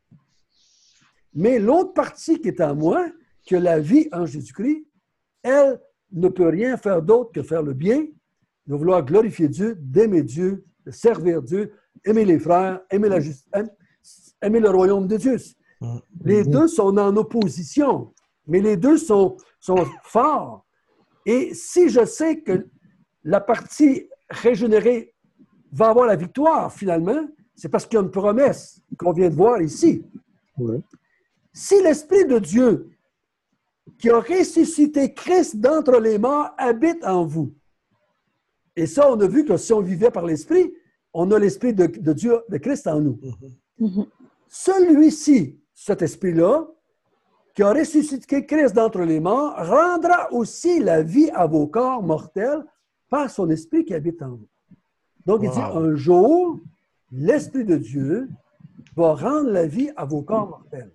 S2: Mais l'autre partie qui est en moi, que la vie en Jésus-Christ, elle ne peut rien faire d'autre que faire le bien, de vouloir glorifier Dieu, d'aimer Dieu, de servir Dieu, aimer les frères, aimer, la justice, aimer le royaume de Dieu. Les deux sont en opposition, mais les deux sont, sont forts. Et si je sais que la partie régénérée va avoir la victoire, finalement, c'est parce qu'il y a une promesse qu'on vient de voir ici.
S5: Oui.
S2: Si l'Esprit de Dieu, qui a ressuscité Christ d'entre les morts, habite en vous, et ça, on a vu que si on vivait par l'Esprit, on a l'Esprit de, de Dieu, de Christ en nous.
S3: Mhm.
S2: Celui-ci, cet Esprit-là, qui a ressuscité Christ d'entre les morts, rendra aussi la vie à vos corps mortels par son Esprit qui habite en vous. Donc, il dit,
S4: Wow.
S2: un jour, l'Esprit de Dieu va rendre la vie à vos corps mortels.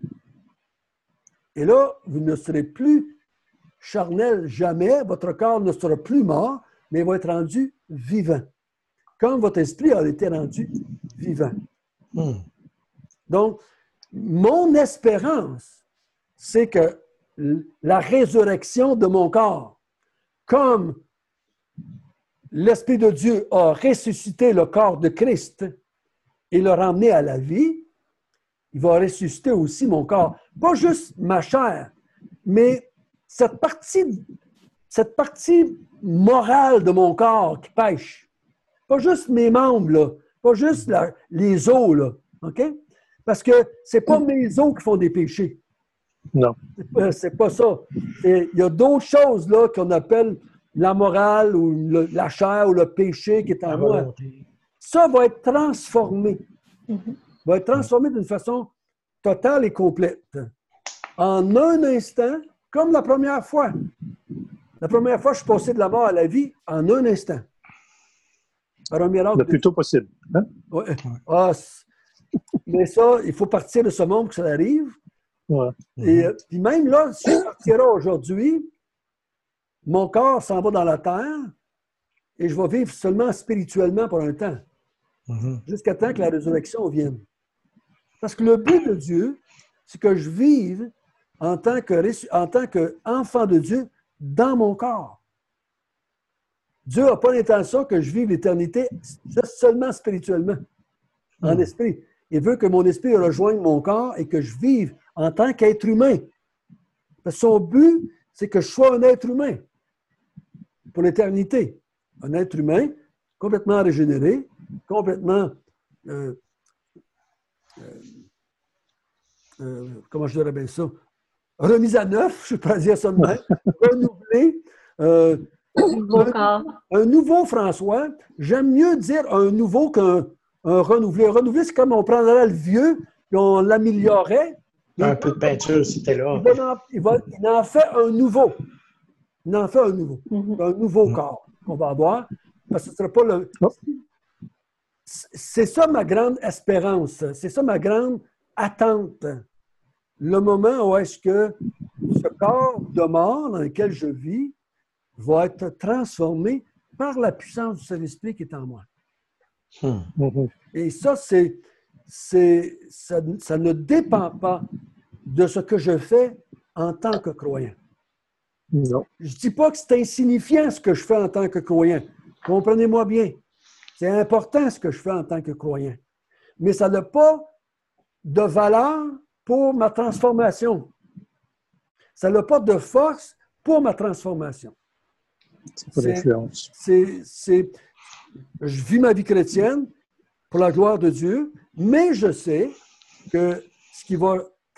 S2: Et là, vous ne serez plus charnel jamais, votre corps ne sera plus mort, mais va être rendu vivant. Comme votre esprit a été rendu vivant.
S4: Hmm.
S2: Donc, mon espérance, c'est que la résurrection de mon corps, comme l'Esprit de Dieu a ressuscité le corps de Christ et l'a ramené à la vie, il va ressusciter aussi mon corps. Pas juste ma chair, mais cette partie, cette partie morale de mon corps qui pêche. Pas juste mes membres, là. Pas juste la- les os, là. OK? Parce que c'est pas mes os qui font des péchés.
S5: Non.
S2: C'est pas, c'est pas ça. C'est- Il y a d'autres choses là qu'on appelle la morale ou le- la chair ou le péché qui est en
S4: La
S2: moi.
S4: volonté.
S2: Ça va être transformé.
S3: Mhm.
S2: Va être transformé d'une façon totale et complète. En un instant, comme la première fois. La première fois, je suis passé de la mort à la vie en un instant. Par un miracle.
S5: Le plus tôt possible. Hein?
S2: Ouais. Ah, c'est- mais ça, il faut partir de ce monde pour que ça arrive.
S5: Ouais.
S2: Et euh, puis même là, si je partirais aujourd'hui, mon corps s'en va dans la terre et je vais vivre seulement spirituellement pour un temps,
S4: Mhm.
S2: jusqu'à temps que la résurrection vienne. Parce que le but de Dieu, c'est que je vive en tant que, ressu- en tant qu'enfant de Dieu dans mon corps. Dieu n'a pas l'intention que je vive l'éternité juste seulement spirituellement, en
S4: Hmm.
S2: esprit. Il veut que mon esprit rejoigne mon corps et que je vive en tant qu'être humain. Parce que son but, c'est que je sois un être humain pour l'éternité. Un être humain complètement régénéré, complètement, euh, euh, euh, comment je dirais bien ça, remis à neuf, je peux dire ça de même, renouvelé, euh,
S3: Nouveau
S2: un,
S3: corps.
S2: un nouveau François. J'aime mieux dire un nouveau qu'un un renouvelé. Un renouvelé, c'est comme on prendrait le vieux et on l'améliorerait.
S4: Un peu de peinture, c'était là.
S2: Il, va en, il, va, il en fait un nouveau. Il en fait un nouveau.
S3: Mhm.
S2: Un nouveau
S4: Mm.
S2: corps qu'on va avoir. Parce que ce ne sera pas le.
S5: Oh.
S2: C'est ça ma grande espérance. C'est ça ma grande attente. Le moment où est-ce que ce corps de mort dans lequel je vis va être transformé par la puissance du Saint-Esprit qui est en moi.
S4: Hmm.
S5: Mhm.
S2: Et ça, c'est, c'est, ça, ça ne dépend pas de ce que je fais en tant que croyant.
S5: Non.
S2: Je ne dis pas que c'est insignifiant ce que je fais en tant que croyant. Comprenez-moi bien. C'est important ce que je fais en tant que croyant. Mais ça n'a pas de valeur pour ma transformation. Ça n'a pas de force pour ma transformation.
S5: C'est pas
S2: C'est-
S5: d'influence.
S2: C'est, c'est, je vis ma vie chrétienne pour la gloire de Dieu, mais je sais que ce qui va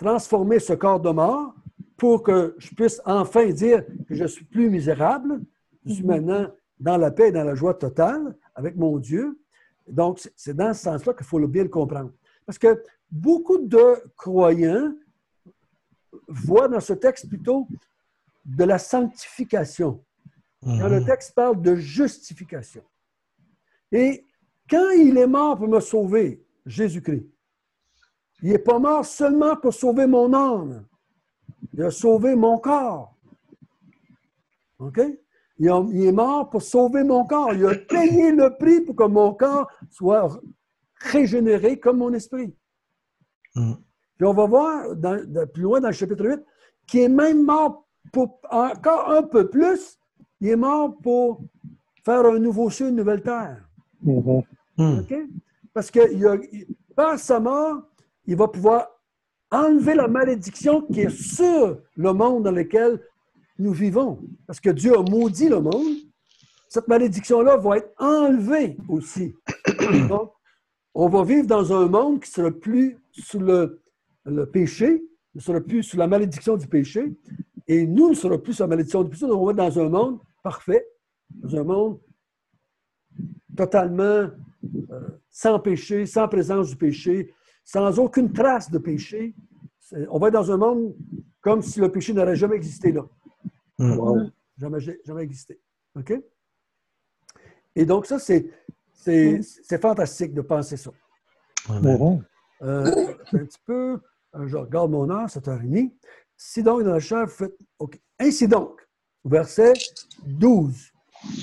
S2: transformer ce corps de mort pour que je puisse enfin dire que je suis plus misérable. Je suis maintenant dans la paix et dans la joie totale avec mon Dieu. Donc, c'est dans ce sens-là qu'il faut bien le comprendre. Parce que beaucoup de croyants voient dans ce texte plutôt de la sanctification. Quand le texte parle de justification. Et quand il est mort pour me sauver, Jésus-Christ, il n'est pas mort seulement pour sauver mon âme. Il a sauvé mon corps. OK? Il, a, il est mort pour sauver mon corps. Il a payé le prix pour que mon corps soit régénéré comme mon esprit. Mm. Puis on va voir dans, dans, plus loin dans le chapitre huit qu'il est même mort pour encore un peu plus. Il est mort pour faire un nouveau ciel, une nouvelle terre. Mm-hmm. Mm. OK? Parce que il a, par sa mort, il va pouvoir enlever la malédiction qui est sur le monde dans lequel nous vivons. Parce que Dieu a maudit le monde. Cette malédiction-là va être enlevée aussi. Donc, on va vivre dans un monde qui sera plus sous le, le péché, ne sera plus sous la malédiction du péché, et nous ne serons plus sous la malédiction du péché. Donc, on va être dans un monde parfait, dans un monde totalement euh, sans péché, sans présence du péché, sans aucune trace de péché. On va être dans un monde comme si le péché n'aurait jamais existé là. Wow. Jamais, jamais existé. OK? Et donc, ça, c'est, c'est, c'est fantastique de penser ça. Mm-hmm. Euh, un petit peu, je regarde mon heure, sept heures trente. Si donc, dans la chair, vous faites. OK. Ainsi donc, verset douze.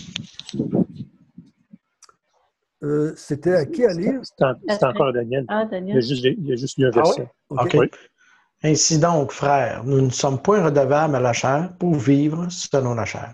S2: Euh, c'était à qui à lire?
S5: C'est encore Daniel.
S3: Ah, Daniel.
S5: Il y a juste, il y a juste lu un verset.
S4: Ah, oui? OK. Oui. Ainsi donc, frères, nous ne sommes point redevables à la chair pour vivre selon la chair.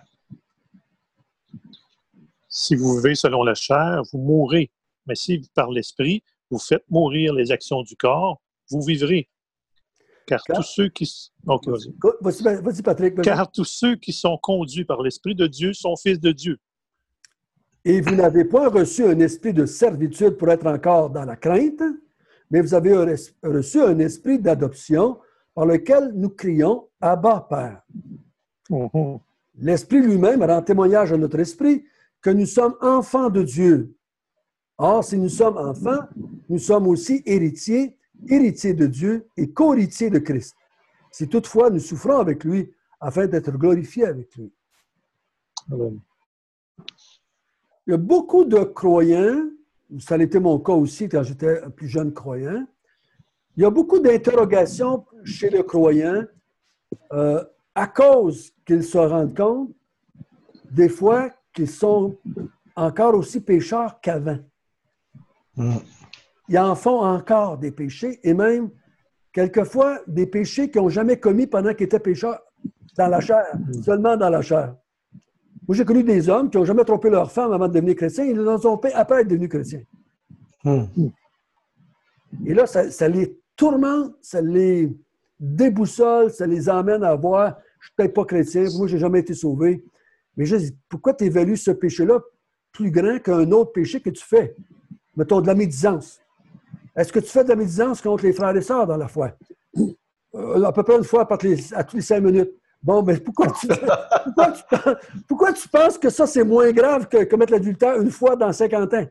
S5: Si vous vivez selon la chair, vous mourrez. Mais si par l'esprit, vous faites mourir les actions du corps, vous vivrez. Car Car... tous ceux qui... Okay, vas-y.
S2: Vas-y, vas-y, Patrick. Vas-y.
S5: Car tous ceux qui sont conduits par l'Esprit de Dieu sont fils de Dieu.
S2: Et vous n'avez pas reçu un esprit de servitude pour être encore dans la crainte, mais vous avez reçu un esprit d'adoption par lequel nous crions « Abba, Père ». Mm-hmm. L'Esprit lui-même rend témoignage à notre esprit que nous sommes enfants de Dieu. Or, si nous sommes enfants, nous sommes aussi héritiers, héritiers de Dieu et co-héritiers de Christ. Si toutefois nous souffrons avec lui, afin d'être glorifiés avec lui. Mm-hmm. Il y a beaucoup de croyants, ça a été mon cas aussi quand j'étais un plus jeune croyant, il y a beaucoup d'interrogations chez le croyant euh, à cause qu'ils se rendent compte, des fois, qu'ils sont encore aussi pécheurs qu'avant. Mm. Ils en font encore des péchés et même, quelquefois, des péchés qu'ils n'ont jamais commis pendant qu'ils étaient pécheurs dans la chair, mm. seulement dans la chair. Moi, j'ai connu des hommes qui n'ont jamais trompé leur femme avant de devenir chrétiens. Ils les ont trompés après être devenus chrétiens. Hmm. Et là, ça, ça les tourmente, ça les déboussole, ça les emmène à voir, je ne suis peut-être pas chrétien, moi, je n'ai jamais été sauvé. Mais je dis, pourquoi tu évalues ce péché-là plus grand qu'un autre péché que tu fais? Mettons, de la médisance. Est-ce que tu fais de la médisance contre les frères et sœurs dans la foi? Euh, à peu près une fois les, à tous les cinq minutes. Bon, mais pourquoi tu, pourquoi, tu, pourquoi tu penses que ça, c'est moins grave que commettre l'adultère une fois dans cinquante ans?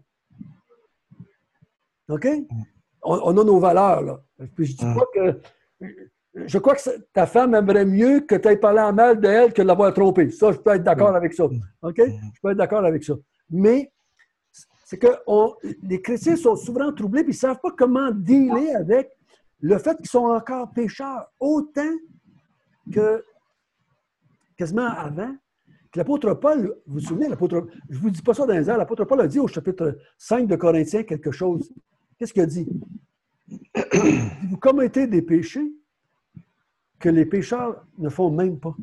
S2: OK? On, on a nos valeurs, là. Puis je dis pas que... Je crois que ta femme aimerait mieux que tu aies parlé en mal d'elle que de l'avoir trompée. Ça, je peux être d'accord avec ça. OK? Je peux être d'accord avec ça. Mais c'est que on, les chrétiens sont souvent troublés et ils ne savent pas comment dealer avec le fait qu'ils sont encore pécheurs. Autant que quasiment avant, que l'apôtre Paul, vous vous souvenez, l'apôtre, je ne vous dis pas ça dans les airs, l'apôtre Paul a dit au chapitre cinq de Corinthiens quelque chose. Qu'est-ce qu'il a dit? Vous commettez des péchés que les pécheurs ne font même pas.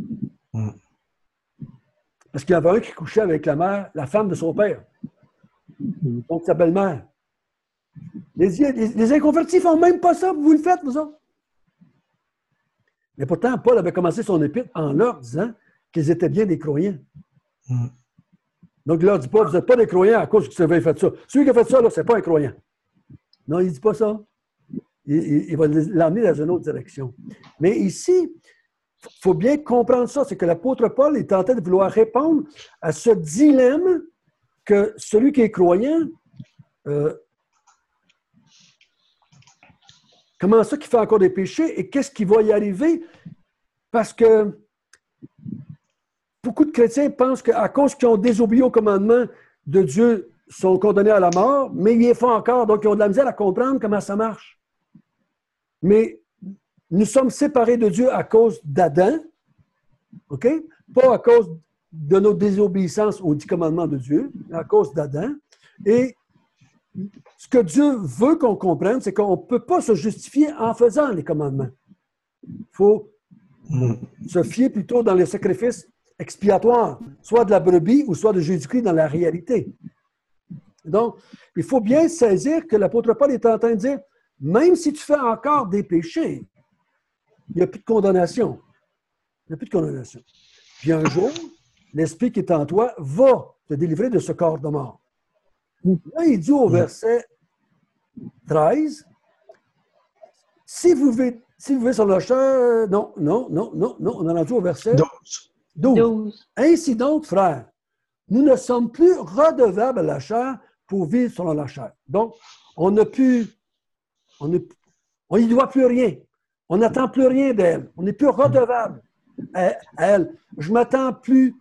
S2: Parce qu'il y avait un qui couchait avec la mère, la femme de son père, donc sa belle-mère. Les, les, les inconvertis ne font même pas ça, vous le faites, vous autres. Mais pourtant, Paul avait commencé son épître en leur disant qu'ils étaient bien des croyants. Mm. Donc, il ne leur dit pas, vous n'êtes pas des croyants à cause que vous avez fait ça. Celui qui a fait ça, ce n'est pas un croyant. Non, il ne dit pas ça. il, il va l'emmener dans une autre direction. Mais ici, il faut bien comprendre ça, c'est que l'apôtre Paul est en train de vouloir répondre à ce dilemme que celui qui est croyant, euh, comment ça qu'il fait encore des péchés et qu'est-ce qui va y arriver? Parce que beaucoup de chrétiens pensent qu'à cause qu'ils ont désobéi au commandement de Dieu, sont condamnés à la mort, mais ils les font encore, donc ils ont de la misère à comprendre comment ça marche. Mais nous sommes séparés de Dieu à cause d'Adam, OK? Pas à cause de notre désobéissance aux dix commandements de Dieu, mais à cause d'Adam. Et ce que Dieu veut qu'on comprenne, c'est qu'on ne peut pas se justifier en faisant les commandements. Il faut se fier plutôt dans les sacrifices expiatoires, soit de la brebis ou soit de Jésus-Christ dans la réalité. Donc, il faut bien saisir que l'apôtre Paul est en train de dire, même si tu fais encore des péchés, il n'y a plus de condamnation. Il n'y a plus de condamnation. Puis un jour, l'Esprit qui est en toi va te délivrer de ce corps de mort. Là, il dit au verset treize, si vous vivez, si vous vivez sur le chair, non, non, non, non, non, on en a dit au verset
S4: douze.
S2: douze.
S3: douze. Ainsi
S2: Ainsi donc, frères, nous ne sommes plus redevables à la chair pour vivre selon la chair. Donc, on n'a plus, on n'y doit plus rien. On n'attend plus rien d'elle. On n'est plus redevable à, à elle. Je ne m'attends plus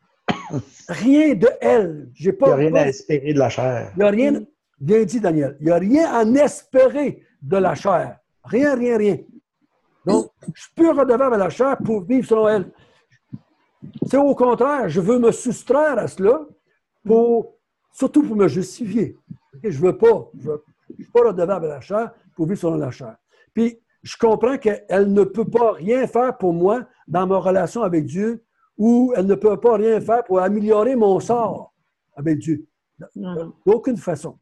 S2: rien de elle. J'ai pas,
S4: Il n'y a rien à espérer de la chair.
S2: Il n'y a rien, bien dit Daniel, il n'y a rien à espérer de la chair. Rien, rien, rien. Donc, je suis plus redevable à la chair pour vivre selon elle. C'est au contraire, je veux me soustraire à cela, pour, surtout pour me justifier. Okay? Je ne veux pas, je ne suis pas redevable à la chair pour vivre selon la chair. Puis, je comprends qu'elle ne peut pas rien faire pour moi dans ma relation avec Dieu, ou elle ne peut pas rien faire pour améliorer mon sort avec Dieu. D'aucune façon.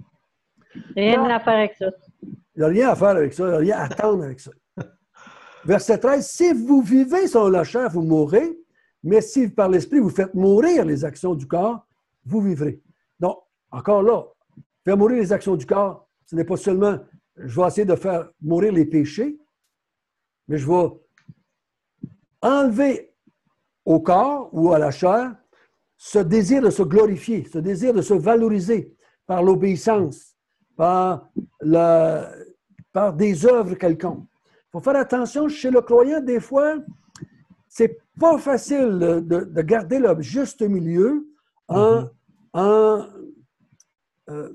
S3: Rien à faire avec ça.
S2: Il n'y a rien à faire avec ça, il n'y a rien à attendre avec ça. Verset treize, si vous vivez selon la chair, vous mourrez, mais si par l'Esprit vous faites mourir les actions du corps, vous vivrez. Donc, encore là, faire mourir les actions du corps, ce n'est pas seulement, je vais essayer de faire mourir les péchés, mais je vais enlever au corps ou à la chair ce désir de se glorifier, ce désir de se valoriser par l'obéissance, par, la, par des œuvres quelconques. Il faut faire attention, chez le croyant, des fois, c'est pas facile de, de garder le juste milieu en... Mm-hmm. en euh,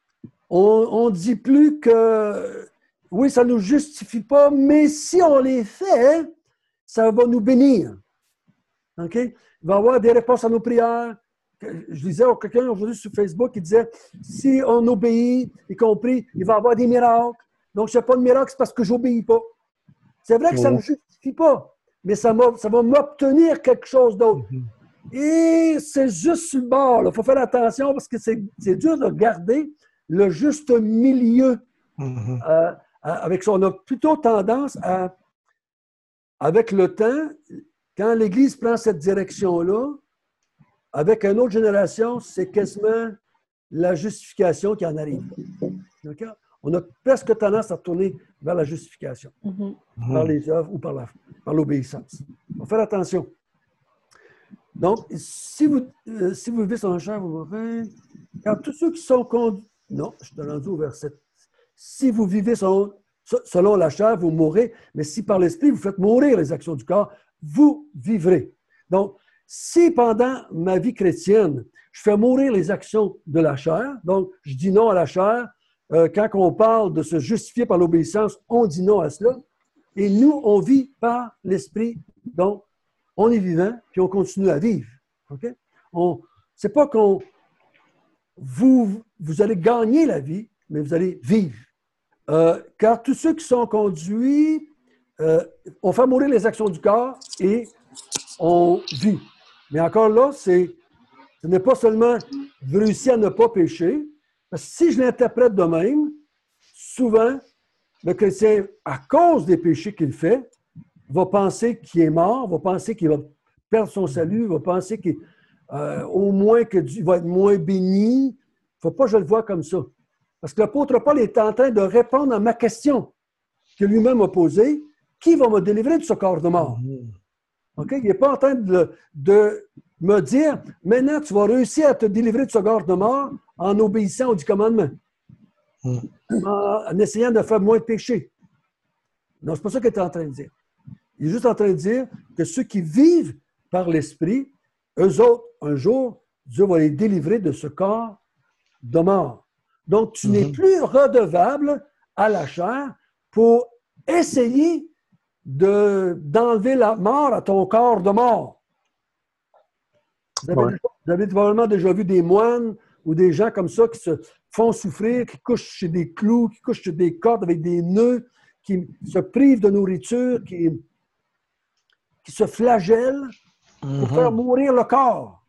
S2: on ne dit plus que, oui, ça ne nous justifie pas, mais si on les fait, ça va nous bénir. OK? Il va y avoir des réponses à nos prières. Je disais à quelqu'un aujourd'hui sur Facebook qui disait, si on obéit, y compris, il va y avoir des miracles. Donc, je ne fais pas de miracle, c'est parce que je n'obéis pas. C'est vrai que ça ne me justifie pas, mais ça, ça va m'obtenir quelque chose d'autre. Mm-hmm. Et c'est juste sur le bord. Il faut faire attention parce que c'est dur de garder le juste milieu. Mm-hmm. euh, avec ça. On a plutôt tendance à, avec le temps, quand l'Église prend cette direction-là, avec une autre génération, c'est quasiment la justification qui en arrive. D'accord? On a presque tendance à tourner vers la justification, mm-hmm. par les œuvres ou par l'obéissance. Il faut faire attention. Donc, si vous, euh, si vous vivez sur un champ, vous mourrez. Car tous ceux qui sont conduits... Non, je te rendu au verset. Si vous vivez selon, selon la chair, vous mourrez, mais si par l'Esprit, vous faites mourir les actions du corps, vous vivrez. Donc, si pendant ma vie chrétienne, je fais mourir les actions de la chair, donc je dis non à la chair, euh, quand on parle de se justifier par l'obéissance, on dit non à cela, et nous, on vit par l'Esprit, donc on est vivant, puis on continue à vivre. Okay? On, c'est pas qu'on... Vous, vous allez gagner la vie, mais vous allez vivre. Euh, car tous ceux qui sont conduits, euh, on fait mourir les actions du corps et on vit. Mais encore là, c'est, ce n'est pas seulement réussir à ne pas pécher, parce que si je l'interprète de même, souvent, le chrétien, à cause des péchés qu'il fait, va penser qu'il est mort, va penser qu'il va perdre son salut, va penser qu'il Euh, au moins que Dieu va être moins béni. Il ne faut pas que je le vois comme ça. Parce que l'apôtre Paul est en train de répondre à ma question que lui-même a posée. Qui va me délivrer de ce corps de mort?
S4: Mhm.
S2: Okay? Il n'est pas en train de, de me dire, maintenant, tu vas réussir à te délivrer de ce corps de mort en obéissant aux dix commandements,
S4: Mhm.
S2: en, en essayant de faire moins de péché. Non, c'est pas ça qu'il est en train de dire. Il est juste en train de dire que ceux qui vivent par l'Esprit, eux autres, un jour, Dieu va les délivrer de ce corps de mort. Donc, tu n'es
S4: Mhm.
S2: plus redevable à la chair pour essayer de, d'enlever la mort à ton corps de mort. Vous avez,
S5: Ouais.
S2: vous avez probablement déjà vu des moines ou des gens comme ça qui se font souffrir, qui couchent chez des clous, qui couchent chez des cordes avec des nœuds, qui se privent de nourriture, qui, qui se flagellent pour faire
S4: Mhm.
S2: mourir le corps.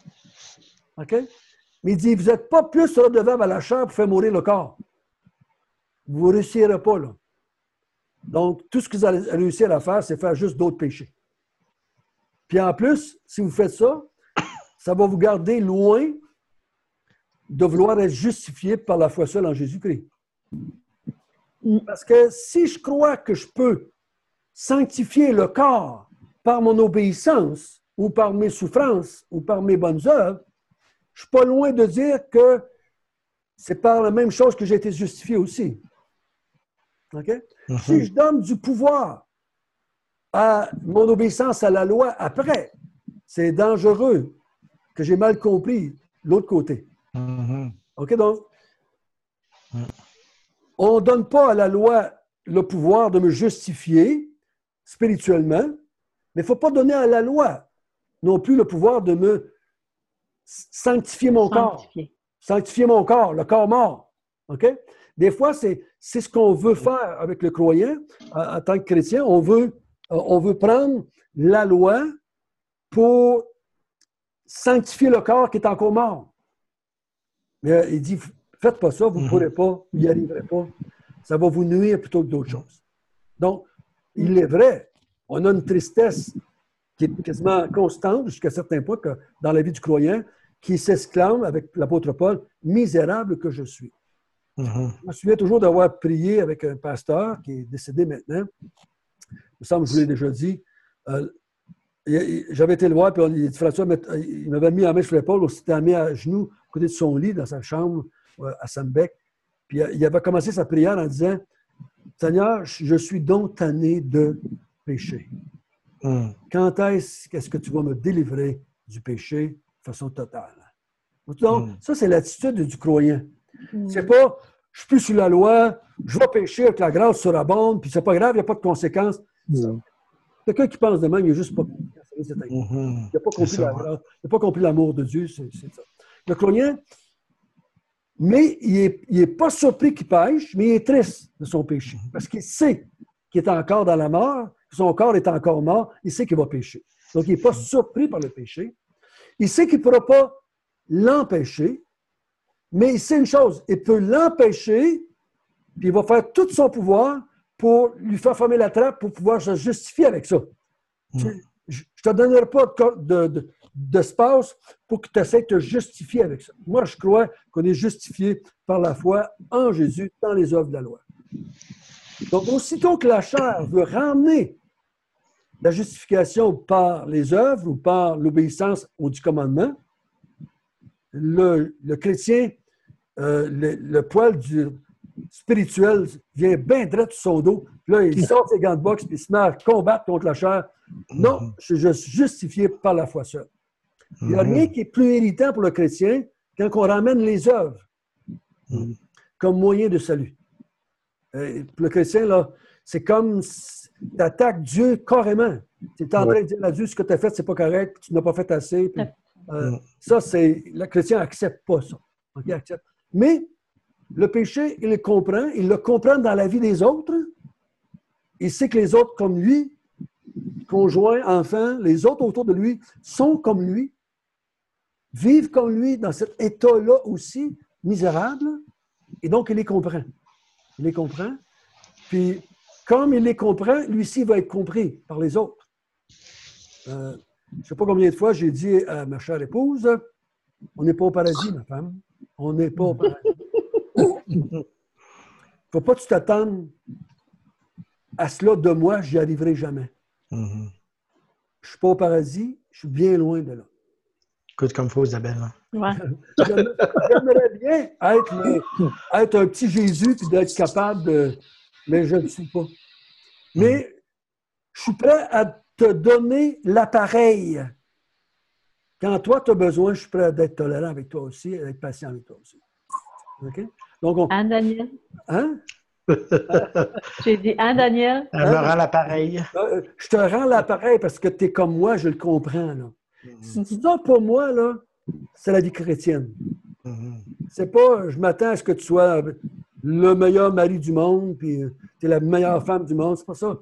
S2: OK? Mais il dit, vous n'êtes pas plus redevable à la chair pour faire mourir le corps. Vous ne réussirez pas, là. Donc, tout ce que vous allez réussir à faire, c'est faire juste d'autres péchés. Puis en plus, si vous faites ça, ça va vous garder loin de vouloir être justifié par la foi seule en Jésus-Christ. Parce que si je crois que je peux sanctifier le corps par mon obéissance ou par mes souffrances ou par mes bonnes œuvres, je ne suis pas loin de dire que c'est par la même chose que j'ai été justifié aussi. OK?
S4: Mhm.
S2: Si je donne du pouvoir à mon obéissance à la loi après, c'est dangereux que j'ai mal compris l'autre côté.
S4: Mhm.
S2: OK? Donc,
S4: Mm.
S2: on ne donne pas à la loi le pouvoir de me justifier spirituellement, mais il ne faut pas donner à la loi non plus le pouvoir de me sanctifier mon corps.
S3: Sanctifié.
S2: Sanctifier mon corps, le corps mort. OK? Des fois, c'est, c'est ce qu'on veut faire avec le croyant en, en tant que chrétien. On veut, on veut prendre la loi pour sanctifier le corps qui est encore mort. Mais euh, il dit, faites pas ça, vous ne
S4: Mhm.
S2: pourrez pas, vous n'y arriverez pas. Ça va vous nuire plutôt que d'autres choses. Donc, il est vrai, on a une tristesse qui est quasiment constante jusqu'à certains points que dans la vie du croyant, qui s'exclame avec l'apôtre Paul, « Misérable que je suis ».
S4: Mhm.
S2: Je me souviens toujours d'avoir prié avec un pasteur qui est décédé maintenant. Il me semble que je vous l'ai déjà dit. Euh, j'avais été le voir, puis il, dit, François, il m'avait mis en main sur l'épaule, on s'était mis à genoux à côté de son lit dans sa chambre à Sambec. Puis il avait commencé sa prière en disant, « Seigneur, je suis donc tanné de péché.
S4: Mhm.
S2: Quand est-ce qu'est-ce que tu vas me délivrer du péché de façon totale? » Donc,
S4: Mm.
S2: ça, c'est l'attitude du croyant.
S3: Mm.
S2: C'est pas, je suis plus sous la loi, je vais pécher avec la grâce surabonde, puis c'est pas grave, il n'y a pas de conséquences.
S5: Non.
S2: Quelqu'un qui pense de même, il n'a juste pas
S4: Mhm.
S2: il n'a pas
S4: C'est
S2: compris
S4: ça,
S2: la
S4: ouais.
S2: grâce, il n'a pas compris l'amour de Dieu, c'est, c'est ça. Le croyant, mais il n'est il est pas surpris qu'il pêche, mais il est triste de son péché. Parce qu'il sait qu'il est encore dans la mort, que son corps est encore mort, il sait qu'il va pécher. Donc, il n'est pas surpris par le péché. Il sait qu'il ne pourra pas l'empêcher, mais il sait une chose, il peut l'empêcher, puis il va faire tout son pouvoir pour lui faire fermer la trappe pour pouvoir se justifier avec ça.
S4: Mm.
S2: Tu- Je ne te donnerai pas de, de, de, d'espace pour que tu essaies de te justifier avec ça. Moi, je crois qu'on est justifié par la foi en Jésus dans les œuvres de la loi. Donc, aussitôt que la chair veut ramener la justification par les œuvres ou par l'obéissance aux dix commandements, le, le chrétien, euh, le, le poil du spirituel vient bien droit sur son dos. Puis là, il sort ses gants de boxe puis il se met à combattre contre la chair. Non, je, je suis justifié par la foi seule. Il n'y a
S4: Mhm.
S2: rien qui est plus irritant pour le chrétien quand on ramène les œuvres
S4: Mhm.
S2: comme moyen de salut. Euh, pour le chrétien, là, c'est comme tu attaques Dieu carrément. Tu es en train
S5: Ouais.
S2: de dire à Dieu ce que tu as fait, c'est pas correct, tu n'as pas fait assez. Puis, euh,
S4: Mhm.
S2: ça, c'est. Le chrétien n'accepte pas ça. Ok, il accepte. Mais le péché, il le comprend, il le comprend dans la vie des autres. Il sait que les autres, comme lui, conjoints, enfants, les autres autour de lui, sont comme lui, vivent comme lui dans cet état-là aussi, misérable, et donc il les comprend. Il les comprend, puis comme il les comprend, lui-ci va être compris par les autres. Euh, je ne sais pas combien de fois j'ai dit à ma chère épouse, on n'est pas au paradis, ma femme. On n'est pas au paradis. ne faut pas que tu t'attendes à cela de moi, j'y arriverai jamais.
S4: Mm-hmm.
S2: Je ne suis pas au paradis, je suis bien loin de là.
S4: Écoute comme faut, Isabelle. Hein?
S3: Ouais.
S2: J'aimerais bien être, le, être un petit Jésus puis d'être capable de... Mais je ne le suis pas. Mais je suis prêt à te donner l'appareil. Quand toi, tu as besoin, je suis prêt à être tolérant avec toi aussi, à être patient avec toi aussi. OK? Donc, on...
S3: Hein, Daniel?
S2: Hein?
S3: J'ai dit, hein, Daniel?
S4: Elle me rend l'appareil.
S2: Euh, Je te rends l'appareil parce que tu es comme moi, je le comprends. Là.
S4: Mm-hmm.
S2: Ça, pour moi, là, c'est la vie chrétienne.
S4: Mm-hmm.
S2: C'est pas, je m'attends à ce que tu sois le meilleur mari du monde, puis tu es la meilleure femme du monde. C'est pas ça.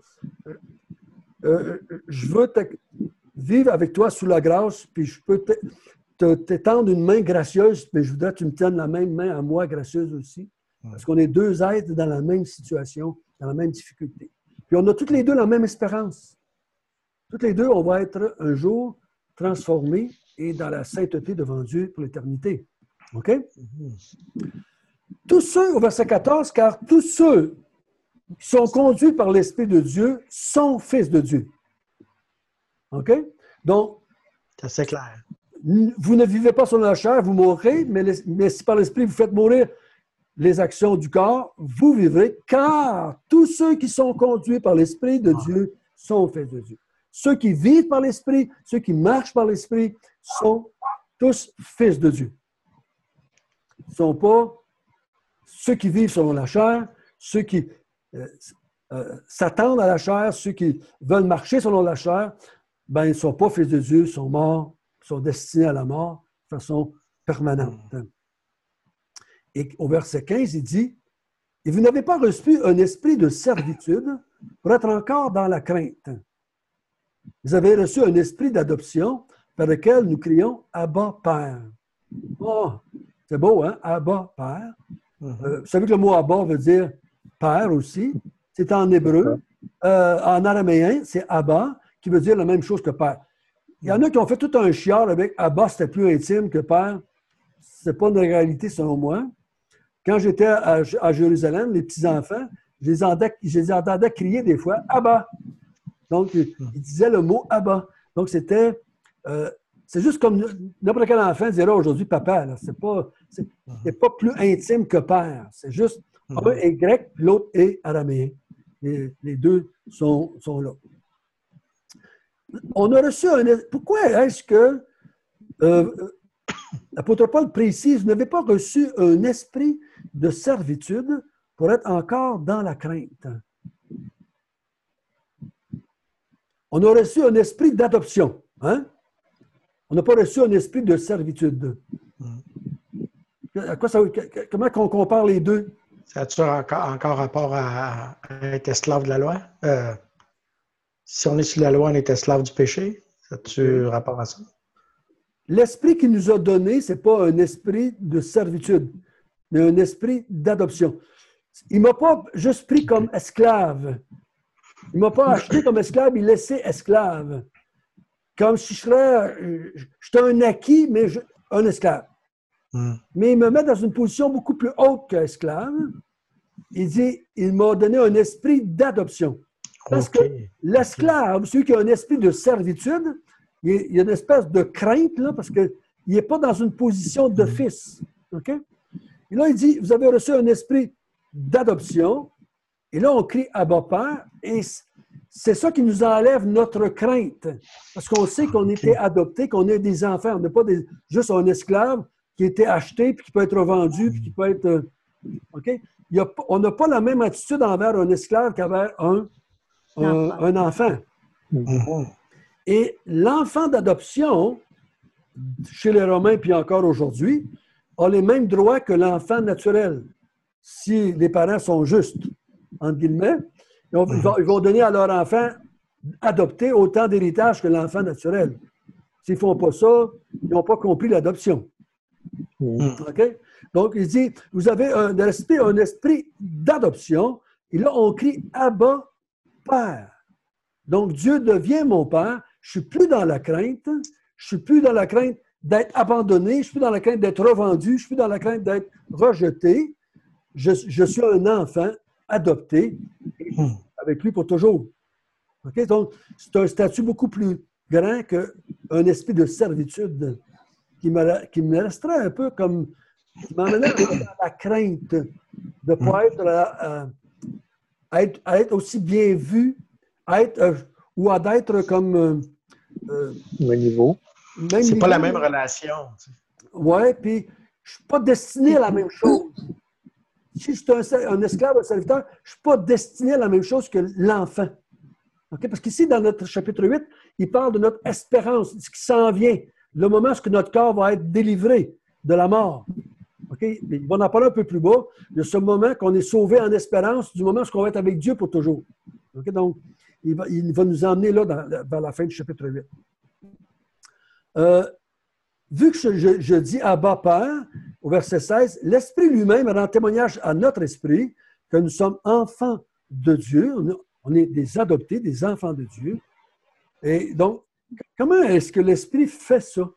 S2: Euh, je veux te, vivre avec toi sous la grâce, puis je peux t'étendre une main gracieuse, mais je voudrais que tu me tiennes la même main à moi, gracieuse aussi. Parce qu'on est deux êtres dans la même situation, dans la même difficulté. Puis on a toutes les deux la même espérance. Toutes les deux, on va être un jour transformés et dans la sainteté devant Dieu pour l'éternité. OK? Mm-hmm. Tous ceux, au verset quatorze, car tous ceux qui sont conduits par l'Esprit de Dieu sont fils de Dieu. OK? Donc,
S4: c'est assez clair.
S2: Vous ne vivez pas sur la chair, vous mourrez, mais, les, mais si par l'Esprit vous faites mourir les actions du corps, vous vivrez, car tous ceux qui sont conduits par l'Esprit de Dieu sont fils de Dieu. Ceux qui vivent par l'Esprit, ceux qui marchent par l'Esprit, sont tous fils de Dieu. Ils ne sont pas ceux qui vivent selon la chair, ceux qui euh, euh, s'attendent à la chair, ceux qui veulent marcher selon la chair, ben, ils ne sont pas fils de Dieu, ils sont morts, ils sont destinés à la mort de façon permanente. Et au verset quinze, il dit, « Et vous n'avez pas reçu un esprit de servitude pour être encore dans la crainte. Vous avez reçu un esprit d'adoption par lequel nous crions « Abba, Père ». Oh, c'est beau, hein? « Abba, Père ». Euh, vous savez que le mot « Abba » veut dire « Père » aussi. C'est en hébreu. Euh, en araméen, c'est « Abba » qui veut dire la même chose que « Père ». Il y en a qui ont fait tout un chiard avec « Abba », c'était plus intime que « Père ». Ce n'est pas une réalité selon moi. Quand j'étais à, à Jérusalem, les petits-enfants, je les, entendais, je les entendais crier des fois « Abba ». Donc, ils disaient le mot « Abba ». Donc, c'était... Euh, c'est juste comme n'importe quel enfant dirait aujourd'hui « Papa ». Ce n'est pas, pas plus intime que « Père ». C'est juste un est grec, l'autre est araméen. Les, les deux sont, sont là. On a reçu un... Pourquoi est-ce que... Euh, l'apôtre Paul précise, vous n'avez pas reçu un esprit de servitude pour être encore dans la crainte. On a reçu un esprit d'adoption. Hein? On n'a pas reçu un esprit de servitude. À quoi ça, comment on compare les deux?
S4: Ça a-tu encore, encore rapport à, à être esclave de la loi? Euh, si on est sous la loi, on est esclave du péché? Ça a-tu rapport à ça?
S2: L'esprit qu'il nous a donné, ce n'est pas un esprit de servitude, mais un esprit d'adoption. Il ne m'a pas juste pris comme esclave. Il ne m'a pas acheté comme esclave, il laissé esclave. Comme si je serais, j'étais un acquis, mais je, un esclave. Mm. Mais il me met dans une position beaucoup plus haute qu'esclave. Il dit, il m'a donné un esprit d'adoption. Parce okay. que l'esclave, okay. celui qui a un esprit de servitude, il y a une espèce de crainte, là, parce qu'il n'est pas dans une position de fils. Okay? Et là, il dit, vous avez reçu un esprit d'adoption. Et là, on crie « Abba, Père ». Et c'est ça qui nous enlève notre crainte. Parce qu'on sait qu'on okay. était adopté, qu'on est des enfants. On n'est pas des, juste un esclave qui a été acheté, puis qui peut être vendu, puis qui peut être... OK? Il y a, on n'a pas la même attitude envers un esclave qu'envers un, un, un enfant. Mm-hmm. Et l'enfant d'adoption, chez les Romains, puis encore aujourd'hui, a les mêmes droits que l'enfant naturel. Si les parents sont justes, entre guillemets, ils vont, ils vont donner à leur enfant adopté autant d'héritage que l'enfant naturel. S'ils ne font pas ça, ils n'ont pas compris l'adoption. OK? Donc, il dit, vous avez un esprit, un esprit d'adoption, et là, on crie « Abba, Père ». Donc, Dieu devient mon Père. Je ne suis plus dans la crainte. Je ne suis plus dans la crainte d'être abandonné. Je ne suis plus dans la crainte d'être revendu. Je ne suis plus dans la crainte d'être rejeté. je, je suis un enfant adopté avec lui pour toujours. Okay? Donc, c'est un statut beaucoup plus grand qu'un esprit de servitude qui me, qui me resterait un peu comme, qui m'emmènerait à la crainte de ne pas être, à, à être, à être aussi bien vu, à être, euh, ou à d'être comme... Euh,
S5: euh, même niveau.
S4: Même c'est niveau, pas la même relation.
S2: Oui, puis je ne suis pas destiné à la même chose. Si je suis un, un esclave, un serviteur, je ne suis pas destiné à la même chose que l'enfant. Okay? Parce qu'ici, dans notre chapitre huit, il parle de notre espérance, ce qui s'en vient, le moment où notre corps va être délivré de la mort. Okay? Il va en parler un peu plus bas, de ce moment qu'on est sauvé en espérance, du moment où on va être avec Dieu pour toujours. Okay? Donc, il va, il va nous emmener là dans, vers la fin du chapitre huit. Euh, vu que je, je, je dis Abba Père, au verset seize, l'Esprit lui-même rend témoignage à notre esprit que nous sommes enfants de Dieu, on est des adoptés, des enfants de Dieu. Et donc, comment est-ce que l'Esprit fait ça?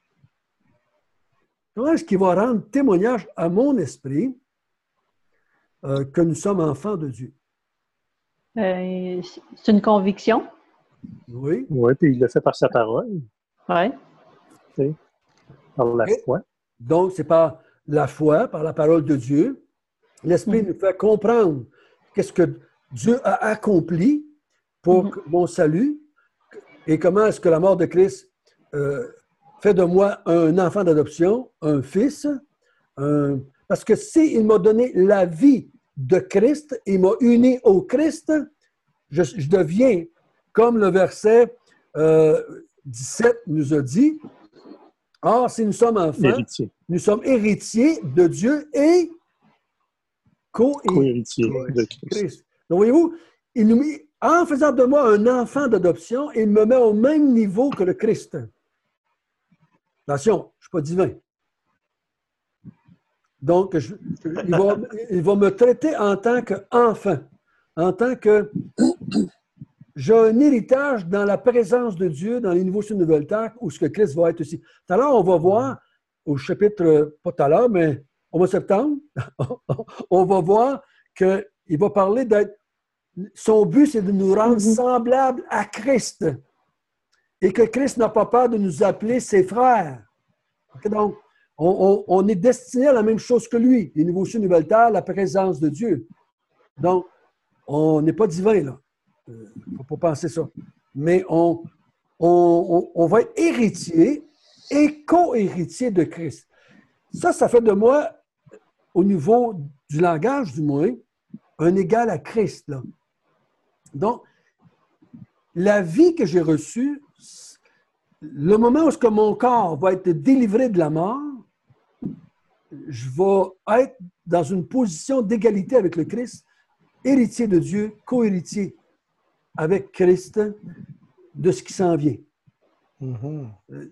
S2: Comment est-ce qu'il va rendre témoignage à mon esprit euh, que nous sommes enfants de Dieu?
S3: Euh, c'est une conviction.
S2: Oui.
S5: Oui, puis il le fait par sa parole.
S3: Oui.
S5: Oui. Par la
S2: Et
S5: foi.
S2: Donc, c'est par la foi, par la parole de Dieu. L'Esprit mm-hmm. nous fait comprendre qu'est-ce que Dieu a accompli pour mm-hmm. mon salut et comment est-ce que la mort de Christ euh, fait de moi un enfant d'adoption, un fils. Un... Parce que s'il m'a donné la vie de Christ, il m'a uni au Christ, je, je deviens, comme le verset euh, dix-sept nous a dit, « Or, si nous sommes enfants,
S5: héritier.
S2: Nous sommes héritiers de Dieu et
S5: co-héritiers co de Christ.
S2: Christ. » Donc, voyez-vous, il nous met, en faisant de moi un enfant d'adoption, il me met au même niveau que le Christ. Attention, je ne suis pas divin. Donc, je, il, va, il va me traiter en tant qu'enfant, en tant que j'ai un héritage dans la présence de Dieu, dans les nouveaux cieux, nouvelles terres, où ce que Christ va être aussi. Tout à l'heure, on va voir, au chapitre, pas tout à l'heure, mais au mois de septembre, on va voir qu'il va parler d'être... Son but, c'est de nous rendre semblables à Christ. Et que Christ n'a pas peur de nous appeler ses frères. Okay, donc, on, on, on est destiné à la même chose que lui. Les nouveaux cieux, nouvelles terres, la présence de Dieu. Donc, on n'est pas divin, là. Il ne faut pas penser ça. Mais on, on, on, on va être héritier et co-héritier de Christ. Ça, ça fait de moi, au niveau du langage du moins, un égal à Christ. Là. Donc, la vie que j'ai reçue, le moment où ce que mon corps va être délivré de la mort, je vais être dans une position d'égalité avec le Christ, héritier de Dieu, co-héritier avec Christ de ce qui s'en vient. Mm-hmm.